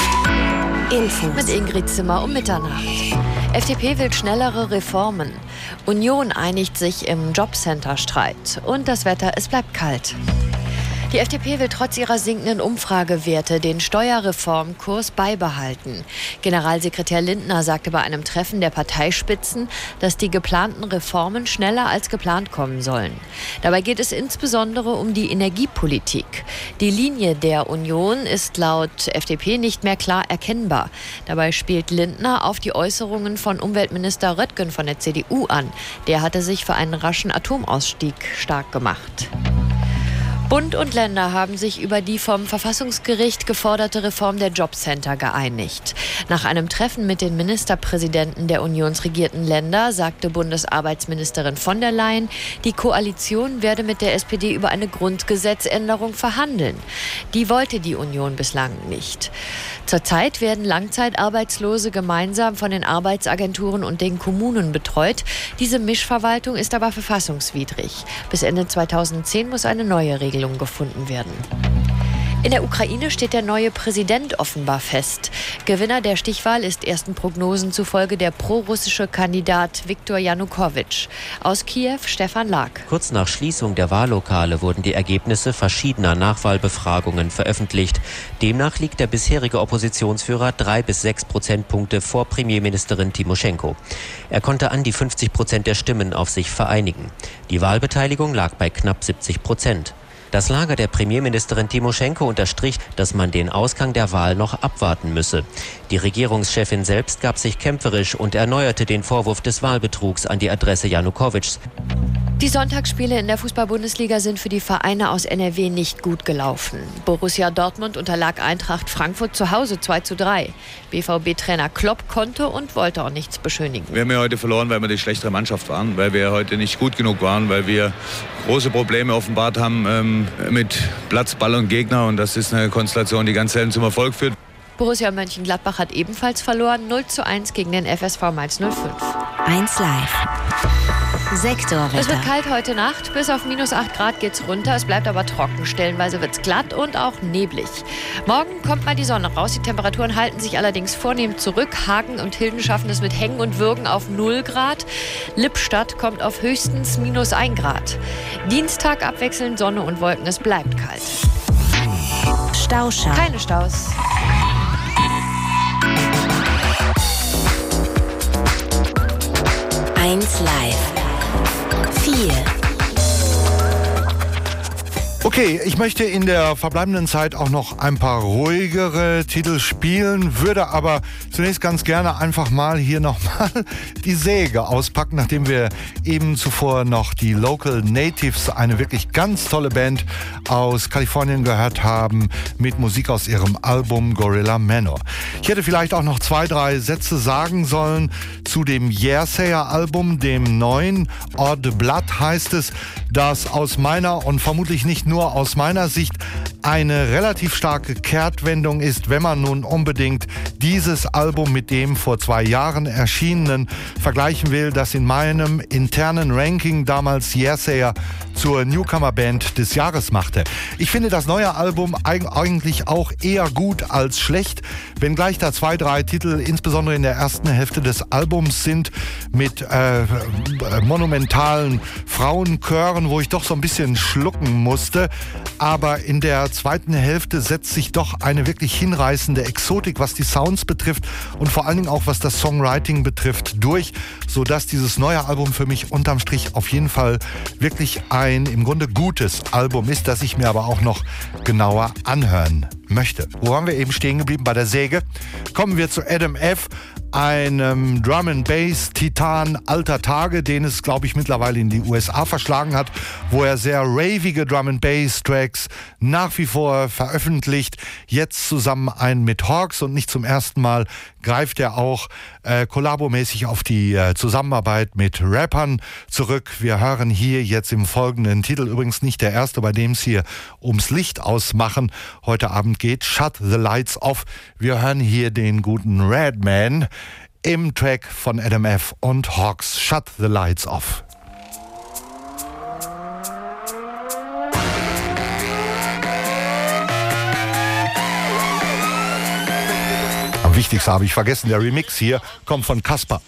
Infos. Mit Ingrid Zimmer um Mitternacht. F D P will schnellere Reformen. Union einigt sich im Jobcenter-Streit. Und das Wetter, es bleibt kalt. Die F D P will trotz ihrer sinkenden Umfragewerte den Steuerreformkurs beibehalten. Generalsekretär Lindner sagte bei einem Treffen der Parteispitzen, dass die geplanten Reformen schneller als geplant kommen sollen. Dabei geht es insbesondere um die Energiepolitik. Die Linie der Union ist laut F D P nicht mehr klar erkennbar. Dabei spielt Lindner auf die Äußerungen von Umweltminister Röttgen von der C D U an. Der hatte sich für einen raschen Atomausstieg stark gemacht. Bund und Länder haben sich über die vom Verfassungsgericht geforderte Reform der Jobcenter geeinigt. Nach einem Treffen mit den Ministerpräsidenten der unionsregierten Länder sagte Bundesarbeitsministerin von der Leyen, die Koalition werde mit der S P D über eine Grundgesetzänderung verhandeln. Die wollte die Union bislang nicht. Zurzeit werden Langzeitarbeitslose gemeinsam von den Arbeitsagenturen und den Kommunen betreut. Diese Mischverwaltung ist aber verfassungswidrig. Bis Ende zweitausendzehn muss eine neue Regelung gefunden werden. In der Ukraine steht der neue Präsident offenbar fest. Gewinner der Stichwahl ist ersten Prognosen zufolge der prorussische Kandidat Viktor Janukowitsch. Aus Kiew Stefan Lag. Kurz nach Schließung der Wahllokale wurden die Ergebnisse verschiedener Nachwahlbefragungen veröffentlicht. Demnach liegt der bisherige Oppositionsführer drei bis sechs Prozentpunkte vor Premierministerin Timoschenko. Er konnte an die fünfzig Prozent der Stimmen auf sich vereinigen. Die Wahlbeteiligung lag bei knapp siebzig Prozent. Das Lager der Premierministerin Timoschenko unterstrich, dass man den Ausgang der Wahl noch abwarten müsse. Die Regierungschefin selbst gab sich kämpferisch und erneuerte den Vorwurf des Wahlbetrugs an die Adresse Janukowitschs. Die Sonntagsspiele in der Fußball-Bundesliga sind für die Vereine aus N R W nicht gut gelaufen. Borussia Dortmund unterlag Eintracht Frankfurt zu Hause zwei zu drei. B V B-Trainer Klopp konnte und wollte auch nichts beschönigen. Wir haben ja heute verloren, weil wir die schlechtere Mannschaft waren, weil wir heute nicht gut genug waren, weil wir große Probleme offenbart haben ähm, mit Platz, Ball und Gegner. Und das ist eine Konstellation, die ganz selten zum Erfolg führt. Borussia Mönchengladbach hat ebenfalls verloren, null zu eins gegen den F S V Mainz null fünf. eins Live. Sektorwetter. Es wird kalt heute Nacht, bis auf minus acht Grad geht's runter. Es bleibt aber trocken. Stellenweise wird's glatt und auch neblig. Morgen kommt mal die Sonne raus. Die Temperaturen halten sich allerdings vornehm zurück. Hagen und Hilden schaffen es mit Hängen und Würgen auf null Grad. Lippstadt kommt auf höchstens minus ein Grad. Dienstag abwechselnd Sonne und Wolken. Es bleibt kalt. Stauschau. Keine Staus. eins Live. vier. Okay, ich möchte in der verbleibenden Zeit auch noch ein paar ruhigere Titel spielen, würde aber zunächst ganz gerne einfach mal hier nochmal die Säge auspacken, nachdem wir eben zuvor noch die Local Natives, eine wirklich ganz tolle Band aus Kalifornien gehört haben, mit Musik aus ihrem Album Gorilla Manor. Ich hätte vielleicht auch noch zwei, drei Sätze sagen sollen zu dem Yearsayer-Album, dem neuen Odd Blood heißt es, das aus meiner und vermutlich nicht nur aus meiner Sicht eine relativ starke Kehrtwendung ist, wenn man nun unbedingt dieses Album mit dem vor zwei Jahren erschienenen vergleichen will, das in meinem internen Ranking damals Yearsayer zur Newcomer-Band des Jahres machte. Ich finde das neue Album eigentlich auch eher gut als schlecht, wenngleich da zwei, drei Titel, insbesondere in der ersten Hälfte des Albums sind, mit äh, monumentalen Frauenchören, wo ich doch so ein bisschen schlucken musste. Aber in der zweiten Hälfte setzt sich doch eine wirklich hinreißende Exotik, was die Sounds betrifft und vor allen Dingen auch was das Songwriting betrifft, durch, sodass dieses neue Album für mich unterm Strich auf jeden Fall wirklich ein im Grunde gutes Album ist, das ich mir aber auch noch genauer anhören möchte. Wo waren wir eben stehen geblieben? Bei der Säge. Kommen wir zu Adam F., einem Drum and Bass Titan alter Tage, den es, glaube ich, mittlerweile in die U S A verschlagen hat, wo er sehr ravige Drum and Bass Tracks nach wie vor veröffentlicht. Jetzt zusammen einen mit Hawks und nicht zum ersten Mal greift er auch äh, kollabomäßig auf die äh, Zusammenarbeit mit Rappern zurück. Wir hören hier jetzt im folgenden Titel, übrigens nicht der erste, bei dem es hier ums Licht ausmachen heute Abend geht, Shut the Lights Off. Wir hören hier den guten Redman im Track von Adam F. und Hawks, Shut the Lights Off. Am wichtigsten habe ich vergessen, der Remix hier kommt von Casper.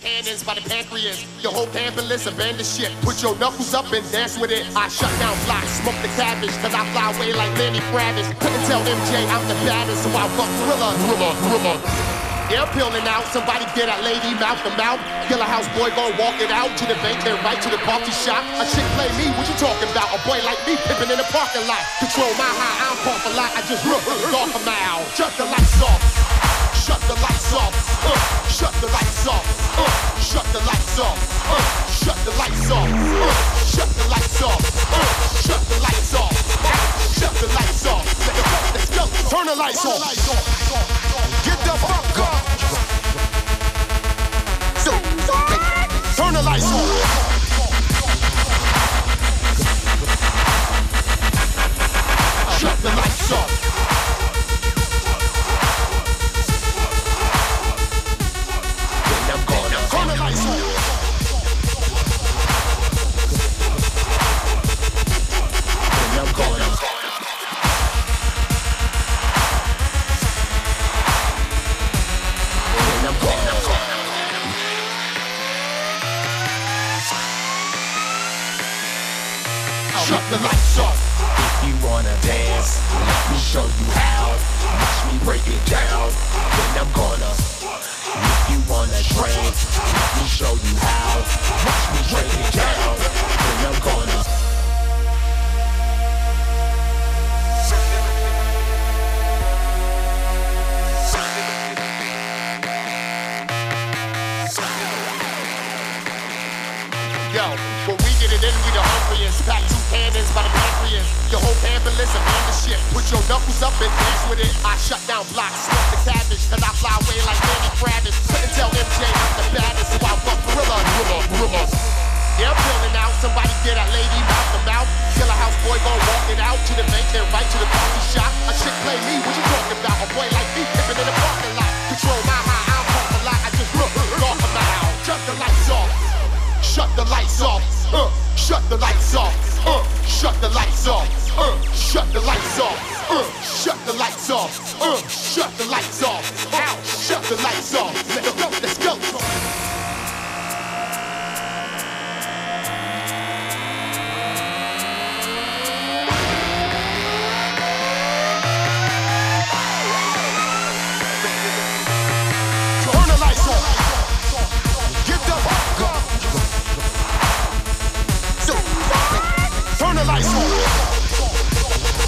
They're peeling out, somebody get that lady mouth to mouth. Killer house boy gon' walk it out to the bank and right to the coffee shop. A chick play me, what you talking about? A boy like me pimping in the parking lot. Control my high, I don't cough a lot, I just rip it off a mouth. Shut the lights off, shut the lights off, uh, shut the lights off, uh, shut the lights off, uh, shut the lights off, uh, shut the lights off, uh, shut the lights off, uh, shut the lights off. Let's go, let's go, turn the lights off. Get the fuck up. So, turn the lights on. Shut the lights off. Then I'm gonna turn the lights on. Then I'm gonna. Shut the lights off. If you wanna dance, let me show you how. Watch me break it down. Then I'm gonna. If you wanna drink, let me show you how. Watch me break it down. Then I'm gonna. Yo, when we get it in, we the hungriest. Pack two cannons by the pancreas. Your whole ambulance and man the shit. Put your knuckles up and dance with it. I shut down blocks, smoke the cabbage. Cause I fly away like Danny Kravitz. Couldn't tell M J I'm the baddest, so I fuck gorilla, gorilla, gorilla. Yeah, I'm peeling out. Somebody get that lady mouth to mouth. Killer house boy gon' walk it out to the bank and right to the coffee shop. A chick play me, what you talking about? A boy like me pimping in the parking lot. Control my high, I don't talk a lot. I just rip it off a mouth. Shut the lights off. Shut the lights off, uh, shut the lights off, uh, shut the lights off, uh, shut the lights off, uh, shut the lights off, uh, shut the lights off, ow, shut the lights off, let's go, let's go. Turn the lights off, get the fuck up. Turn the lights on.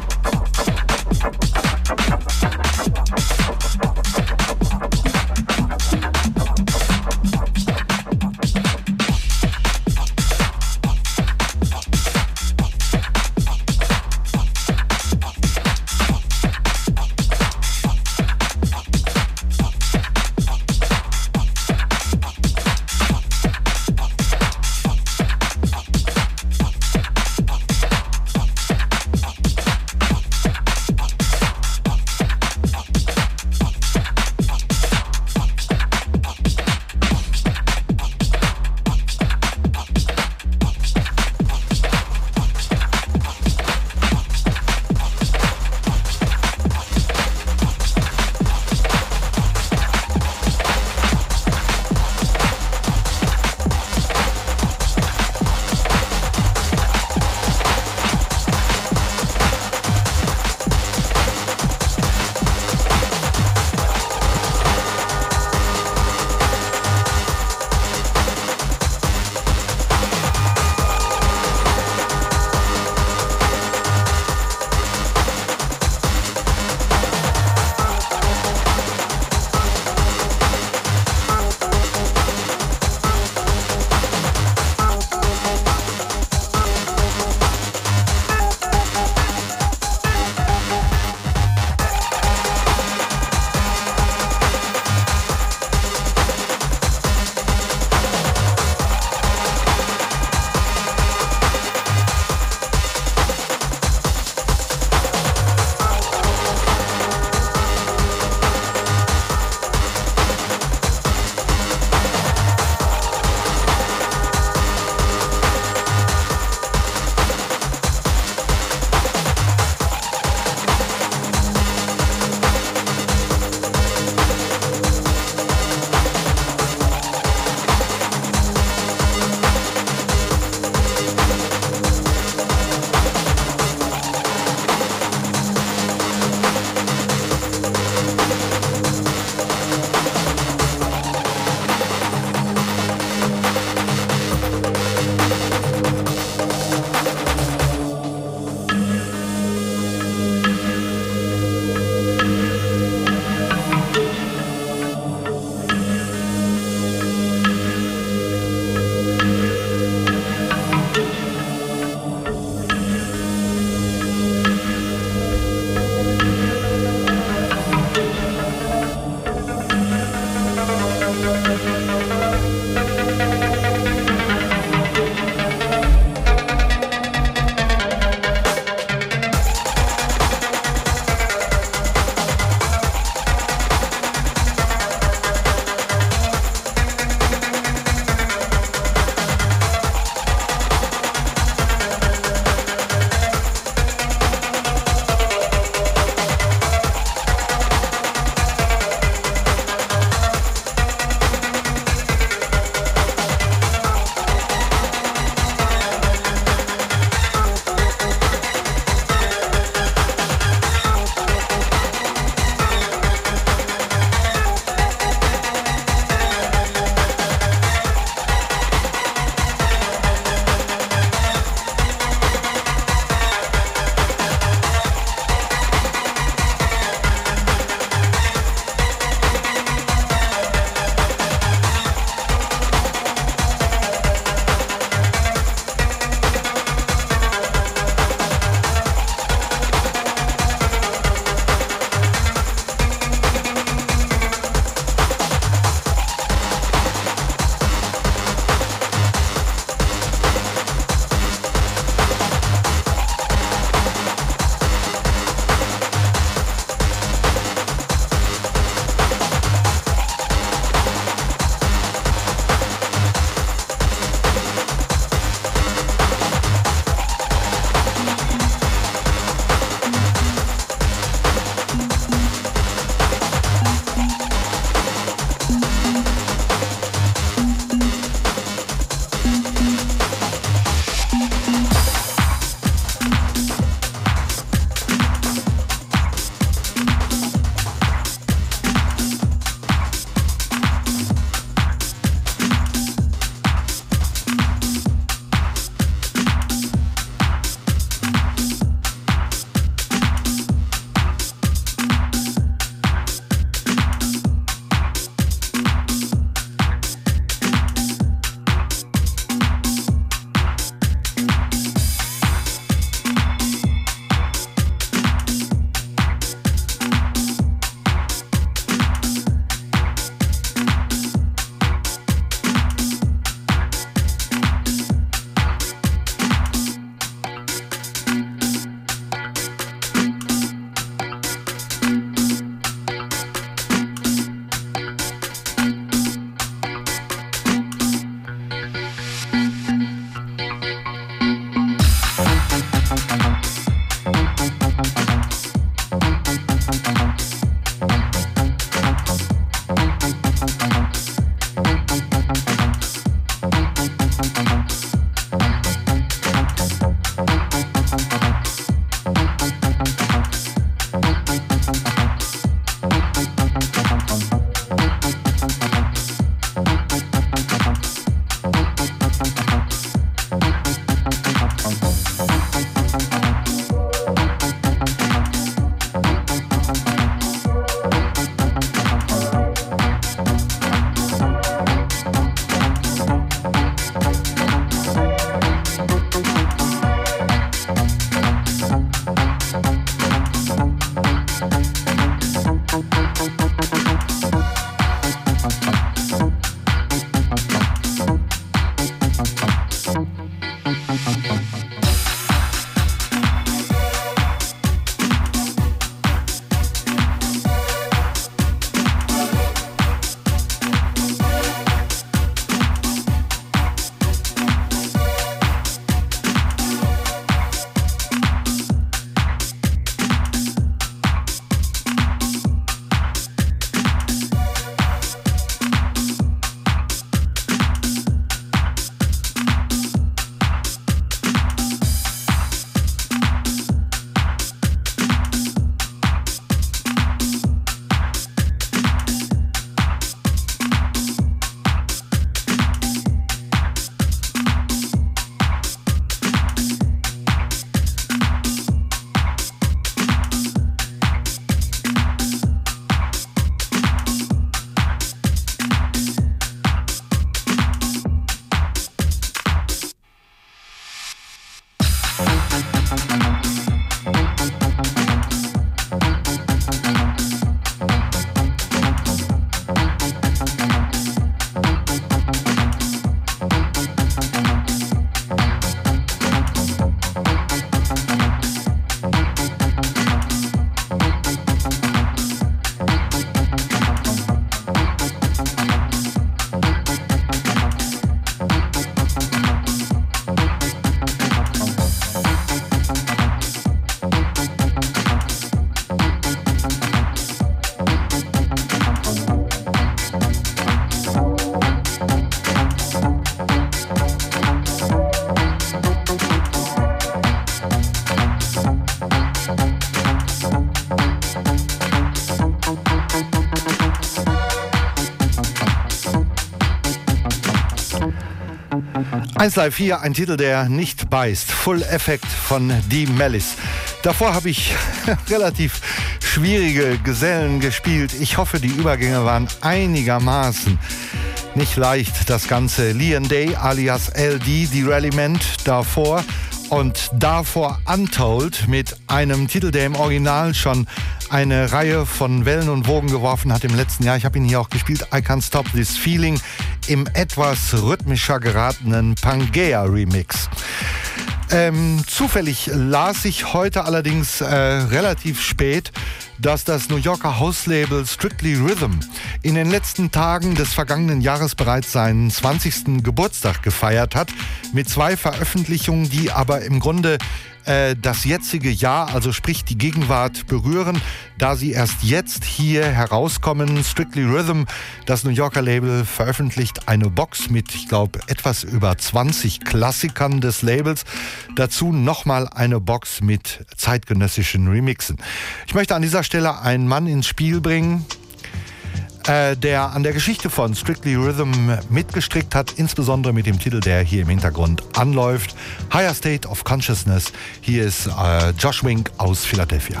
eins Live vier, ein Titel, der nicht beißt. Full Effect von Dee Mellis. Davor habe ich relativ schwierige Gesellen gespielt. Ich hoffe, die Übergänge waren einigermaßen nicht leicht. Das Ganze Leon Day alias L D, die Rallyment davor. Und davor Untold mit einem Titel, der im Original schon eine Reihe von Wellen und Wogen geworfen hat im letzten Jahr. Ich habe ihn hier auch gespielt, I Can't Stop This Feeling, im etwas rhythmischer geratenen Pangea-Remix. Ähm, zufällig las ich heute allerdings äh, relativ spät, dass das New Yorker House-Label Strictly Rhythm in den letzten Tagen des vergangenen Jahres bereits seinen zwanzigsten Geburtstag gefeiert hat, mit zwei Veröffentlichungen, die aber im Grunde äh, das jetzige Jahr, also sprich die Gegenwart, berühren, da sie erst jetzt hier herauskommen. Strictly Rhythm, das New Yorker Label, veröffentlicht eine Box mit, ich glaube, etwas über zwanzig Klassikern des Labels. Dazu nochmal eine Box mit zeitgenössischen Remixen. Ich möchte an dieser Stelle einen Mann ins Spiel bringen, äh, der an der Geschichte von Strictly Rhythm mitgestrickt hat, insbesondere mit dem Titel, der hier im Hintergrund anläuft. Higher State of Consciousness. Hier ist äh, Josh Wink aus Philadelphia.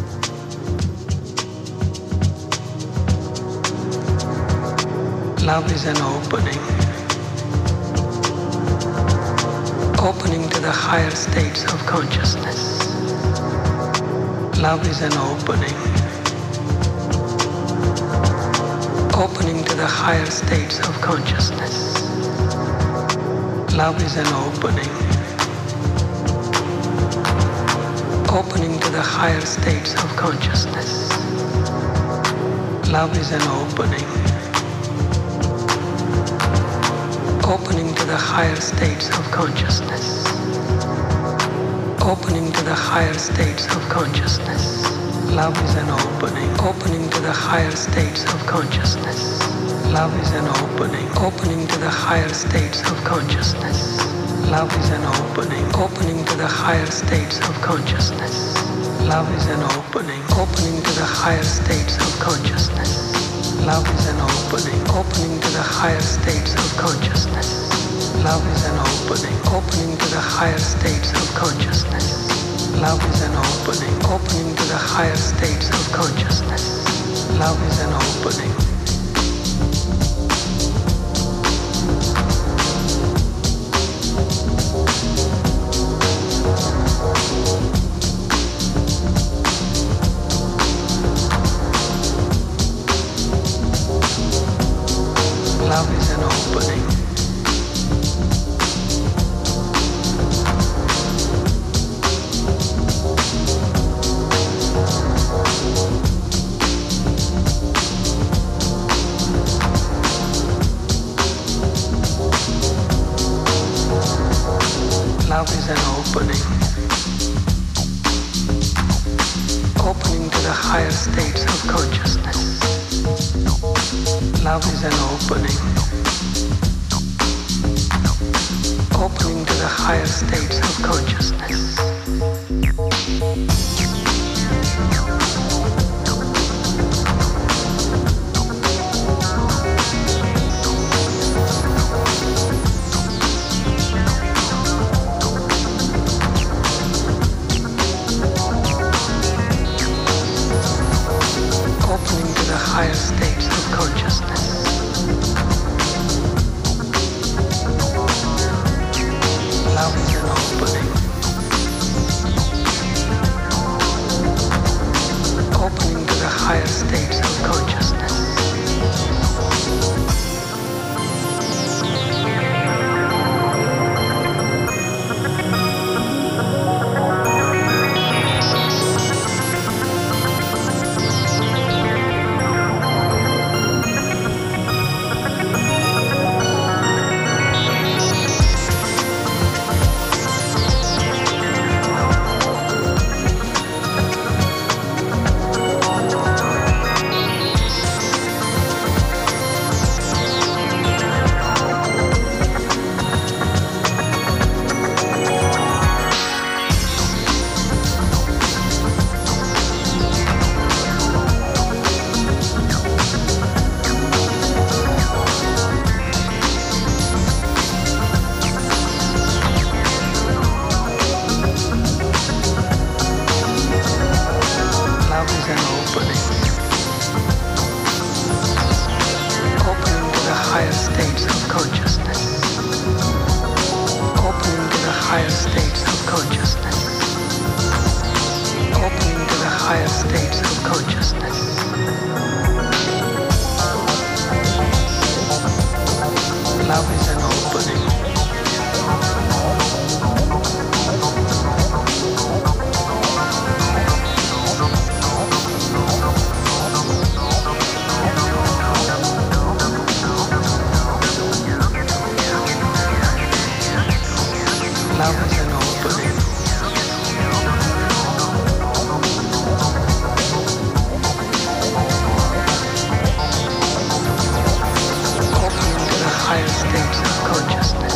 Love is an opening. Opening to the higher states of consciousness. Love is an opening. Opening to the higher states of consciousness. Love is an opening. Opening to the higher states of consciousness. Love is an opening. Opening to the higher states of consciousness. Opening to the higher states of consciousness. Love is an opening. Opening to the higher states of consciousness. Love is an opening. Opening to the higher states of consciousness. Love is an opening. Opening to the higher states of consciousness. Love is an opening. Opening to the higher states of consciousness. Love is an opening, opening to the higher states of consciousness. Love is an opening, opening to the higher states of consciousness. Love is an opening, opening to the higher states of consciousness. Love is an opening. Love is an opening. Love is an opening. Opening to the higher states of consciousness. Love is an opening. Opening to the higher states of consciousness. Opening to the higher states of consciousness. Love is an opening. states of consciousness. Love is an opening. Love is an opening. Opening to the higher states of consciousness.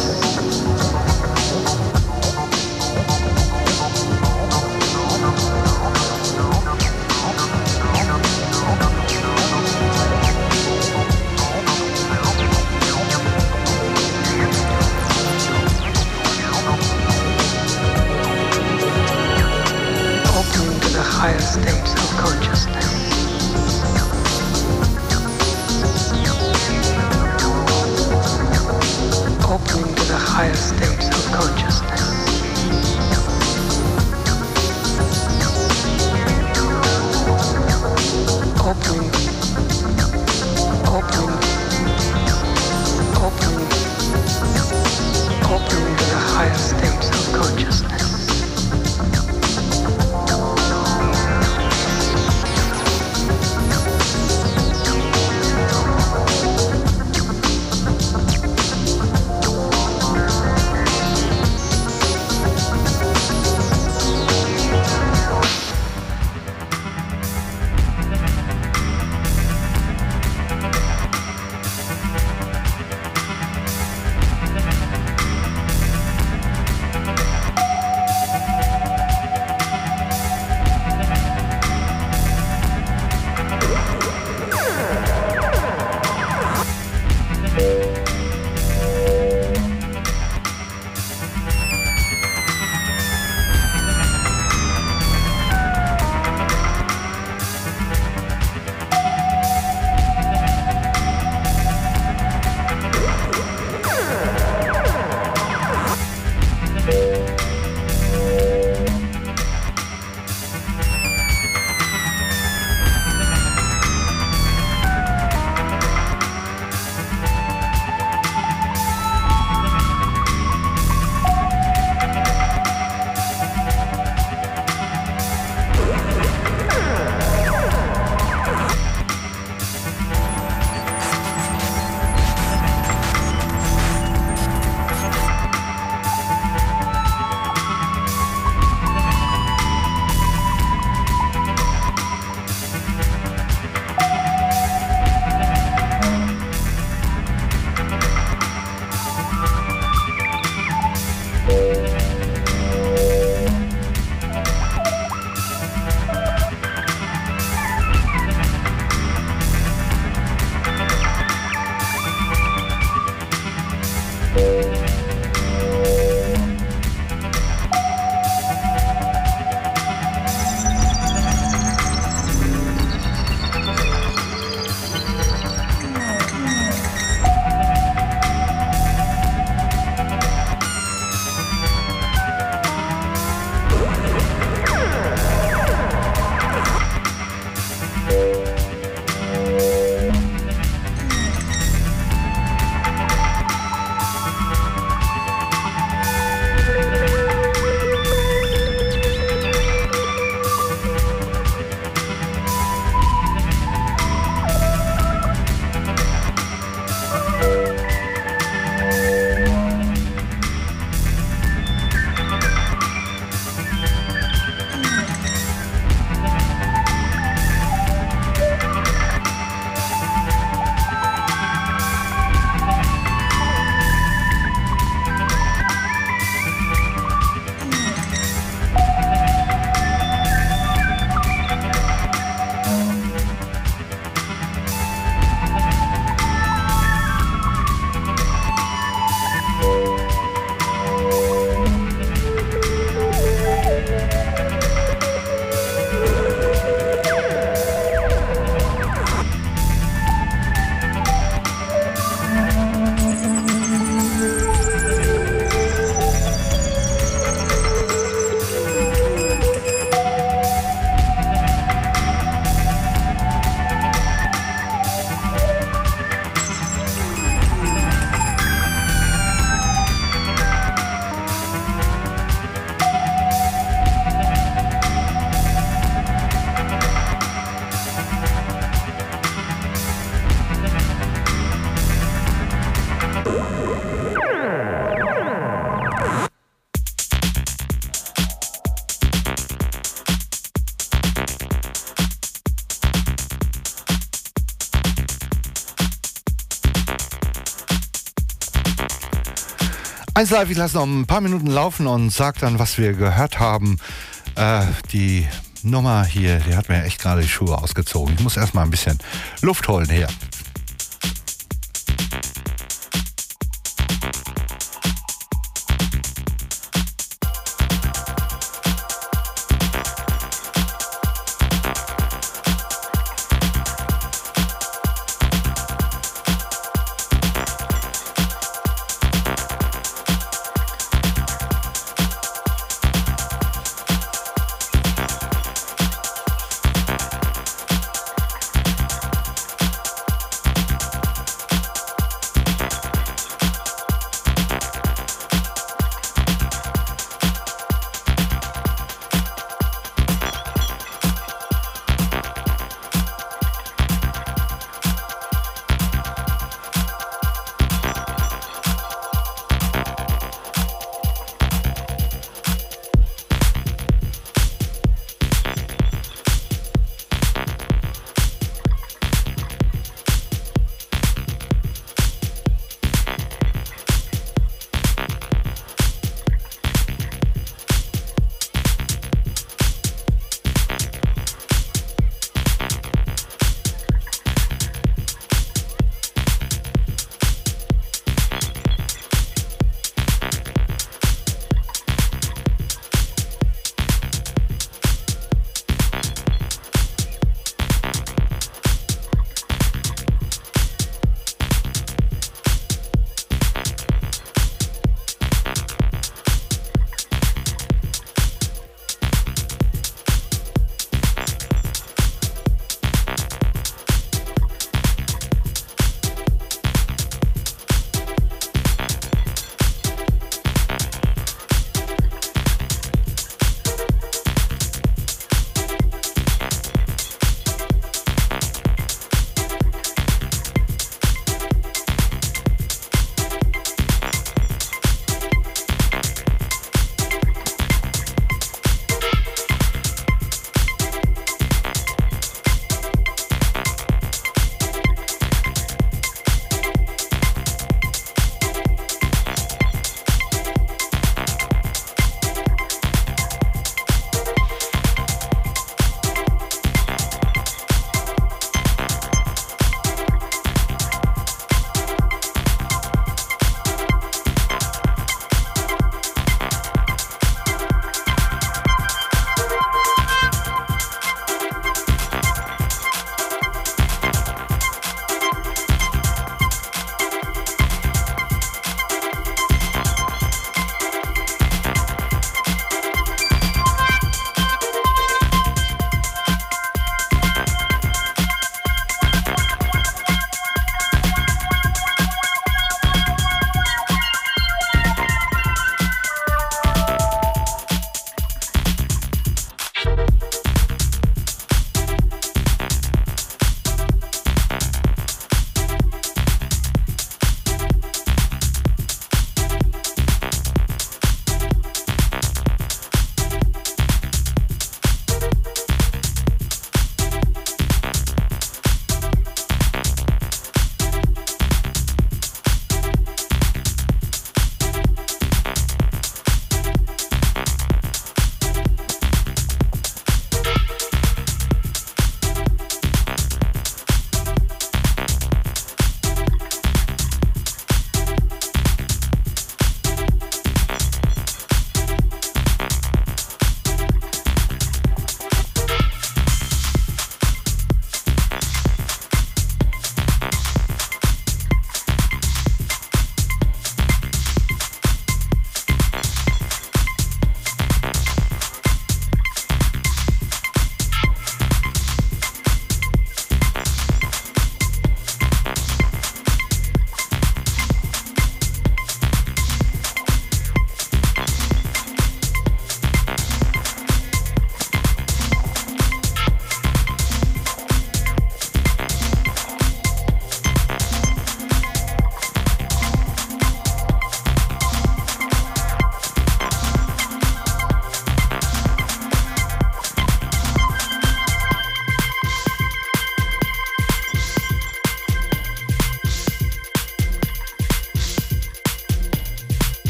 Opening to the higher states of consciousness. Opening to the higher states of consciousness. Opening, opening, opening, opening to the higher states of consciousness. eins Live, ich lasse noch ein paar Minuten laufen und sag dann, was wir gehört haben. Äh, die Nummer hier, die hat mir echt gerade die Schuhe ausgezogen. Ich muss erstmal ein bisschen Luft holen hier.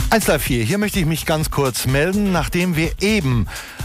eins drei vier, hier möchte ich mich ganz kurz melden, nachdem wir eben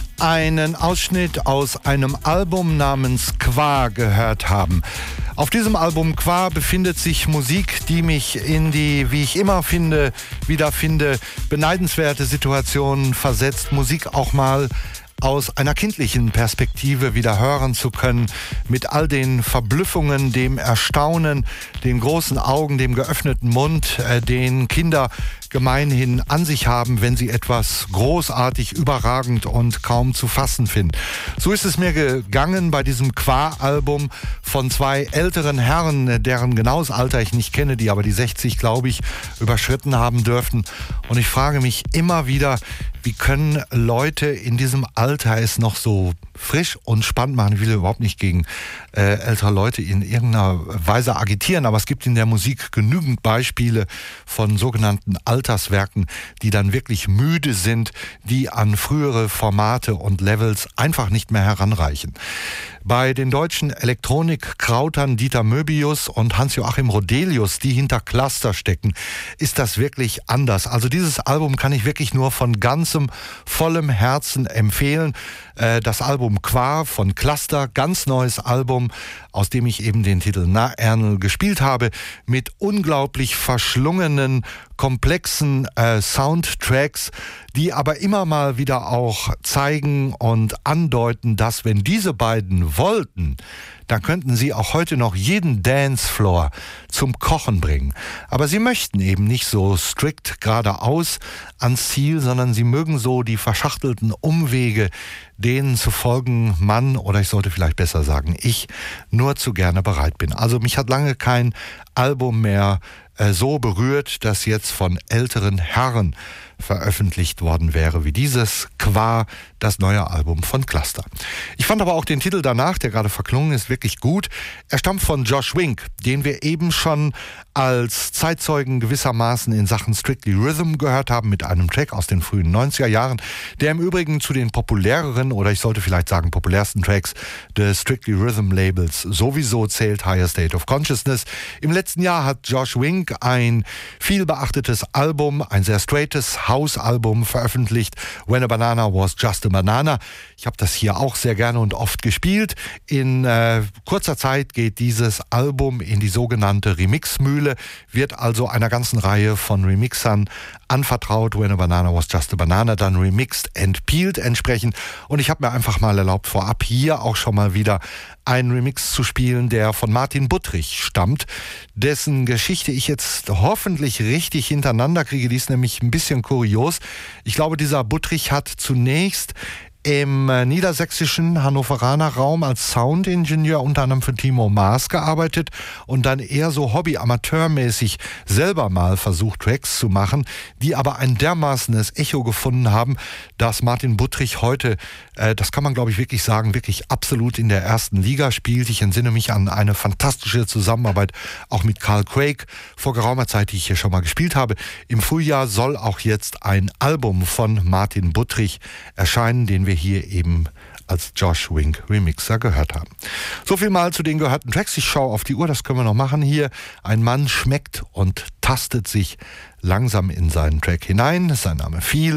einen Ausschnitt aus einem Album namens Qua gehört haben. Auf diesem Album Qua befindet sich Musik, die mich in die, wie ich immer finde, wiederfinde, beneidenswerte Situationen versetzt. Musik auch mal aus einer kindlichen Perspektive wieder hören zu können, mit all den Verblüffungen, dem Erstaunen, den großen Augen, dem geöffneten Mund, äh, den Kinder gemeinhin an sich haben, wenn sie etwas großartig, überragend und kaum zu fassen finden. So ist es mir gegangen bei diesem Qua-Album von zwei älteren Herren, deren genaues Alter ich nicht kenne, die aber die sechzig, glaube ich, überschritten haben dürften. Und ich frage mich immer wieder, wie können Leute in diesem Alter es noch so frisch und spannend machen? Ich will überhaupt nicht gegen äh, ältere Leute in irgendeiner Weise agitieren, aber es gibt in der Musik genügend Beispiele von sogenannten Alterswerken, die dann wirklich müde sind, die an frühere Formate und Levels einfach nicht mehr heranreichen. Bei den deutschen Elektronikkrautern Dieter Möbius und Hans-Joachim Rodelius, die hinter Cluster stecken, ist das wirklich anders. Also dieses Album kann ich wirklich nur von ganzem, vollem Herzen empfehlen. Das Album Qua von Cluster, ganz neues Album, aus dem ich eben den Titel Na Ernl gespielt habe, mit unglaublich verschlungenen, komplexen äh, Soundtracks, die aber immer mal wieder auch zeigen und andeuten, dass wenn diese beiden wollten, dann könnten sie auch heute noch jeden Dancefloor zum Kochen bringen. Aber sie möchten eben nicht so strikt geradeaus ans Ziel, sondern sie mögen so die verschachtelten Umwege, denen zu folgen man, oder ich sollte vielleicht besser sagen, ich nur zu gerne bereit bin. Also mich hat lange kein Album mehr äh, so berührt, das jetzt von älteren Herren veröffentlicht worden wäre, wie dieses Qua, das neue Album von Cluster. Ich fand aber auch den Titel danach, der gerade verklungen ist, wirklich gut. Er stammt von Josh Wink, den wir eben schon als Zeitzeugen gewissermaßen in Sachen Strictly Rhythm gehört haben, mit einem Track aus den frühen neunziger Jahren, der im Übrigen zu den populäreren, oder ich sollte vielleicht sagen populärsten Tracks des Strictly Rhythm Labels sowieso zählt, Higher State of Consciousness. Im letzten Jahr hat Josh Wink ein viel beachtetes Album, ein sehr straightes House-Album veröffentlicht, When a Banana Was Just a Banana. Ich habe das hier auch sehr gerne und oft gespielt. In äh, kurzer Zeit geht dieses Album in die sogenannte Remixmühle, wird also einer ganzen Reihe von Remixern anvertraut. When a Banana Was Just a Banana, dann remixed and peeled entsprechend. Und ich habe mir einfach mal erlaubt, vorab hier auch schon mal wieder einen Remix zu spielen, der von Martin Buttrich stammt, dessen Geschichte ich jetzt hoffentlich richtig hintereinander kriege. Die ist nämlich ein bisschen kurios. Ich glaube, dieser Buttrich hat zunächst im niedersächsischen Hannoveraner Raum als Soundingenieur unter anderem für Timo Maas gearbeitet und dann eher so hobby-amateurmäßig selber mal versucht, Tracks zu machen, die aber ein dermaßenes Echo gefunden haben, dass Martin Buttrich heute, äh, das kann man glaube ich wirklich sagen, wirklich absolut in der ersten Liga spielt. Ich entsinne mich an eine fantastische Zusammenarbeit auch mit Carl Craig vor geraumer Zeit, die ich hier schon mal gespielt habe. Im Frühjahr soll auch jetzt ein Album von Martin Buttrich erscheinen, den wir hier eben als Josh Wink Remixer gehört haben. So viel mal zu den gehörten Tracks. Ich schaue auf die Uhr, das können wir noch machen hier. Ein Mann schmeckt und tastet sich langsam in seinen Track hinein. Sein Name fiel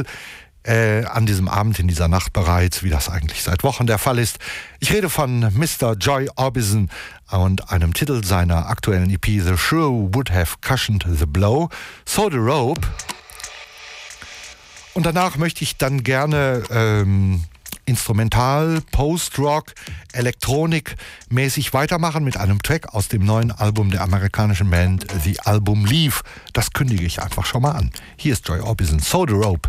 äh, an diesem Abend, in dieser Nacht bereits, wie das eigentlich seit Wochen der Fall ist. Ich rede von Mister Joy Orbison und einem Titel seiner aktuellen E P The Shrew Would Have Cushioned the Blow, So the Rope. Und danach möchte ich dann gerne ähm, Instrumental, Post-Rock, Elektronik-mäßig weitermachen mit einem Track aus dem neuen Album der amerikanischen Band The Album Leaf. Das kündige ich einfach schon mal an. Hier ist Joy Orbison, So the Rope.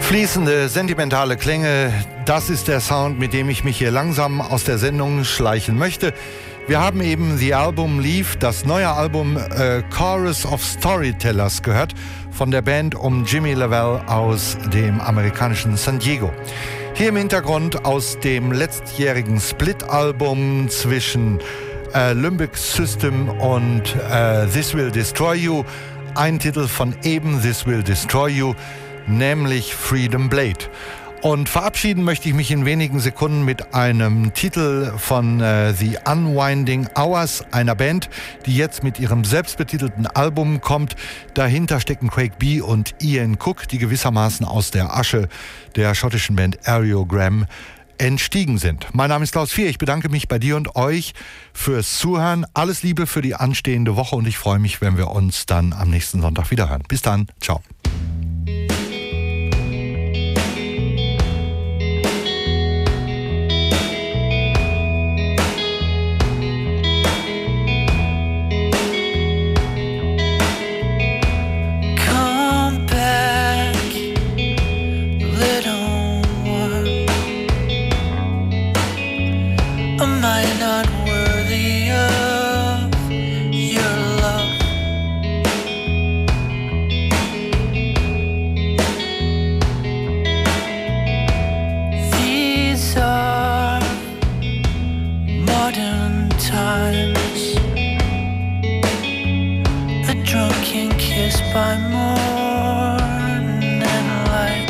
Fließende, sentimentale Klänge, das ist der Sound, mit dem ich mich hier langsam aus der Sendung schleichen möchte. Wir haben eben The Album Leave, das neue Album äh, Chorus of Storytellers gehört, von der Band um Jimmy Lavelle aus dem amerikanischen San Diego. Hier im Hintergrund aus dem letztjährigen Split-Album zwischen äh, Limbic System und äh, This Will Destroy You, ein Titel von eben This Will Destroy You, nämlich Freedom Blade. Und verabschieden möchte ich mich in wenigen Sekunden mit einem Titel von äh, The Unwinding Hours, einer Band, die jetzt mit ihrem selbstbetitelten Album kommt. Dahinter stecken Craig B. und Ian Cook, die gewissermaßen aus der Asche der schottischen Band Aerogram entstiegen sind. Mein Name ist Klaus Vier, ich bedanke mich bei dir und euch fürs Zuhören. Alles Liebe für die anstehende Woche und ich freue mich, wenn wir uns dann am nächsten Sonntag wieder hören. Bis dann, ciao. By morning light,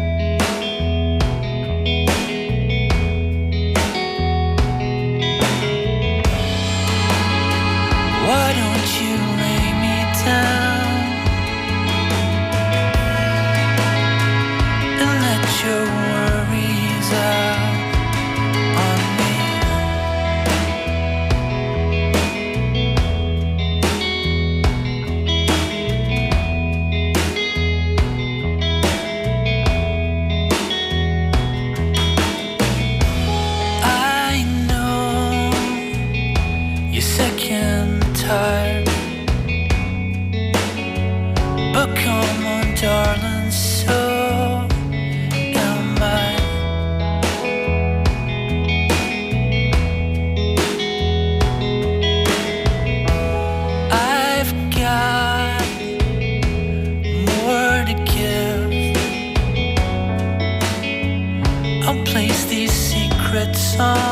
why don't you lay me down and let your worries out on me? But come on, darling, so am I. I've got more to give. I'll place these secrets on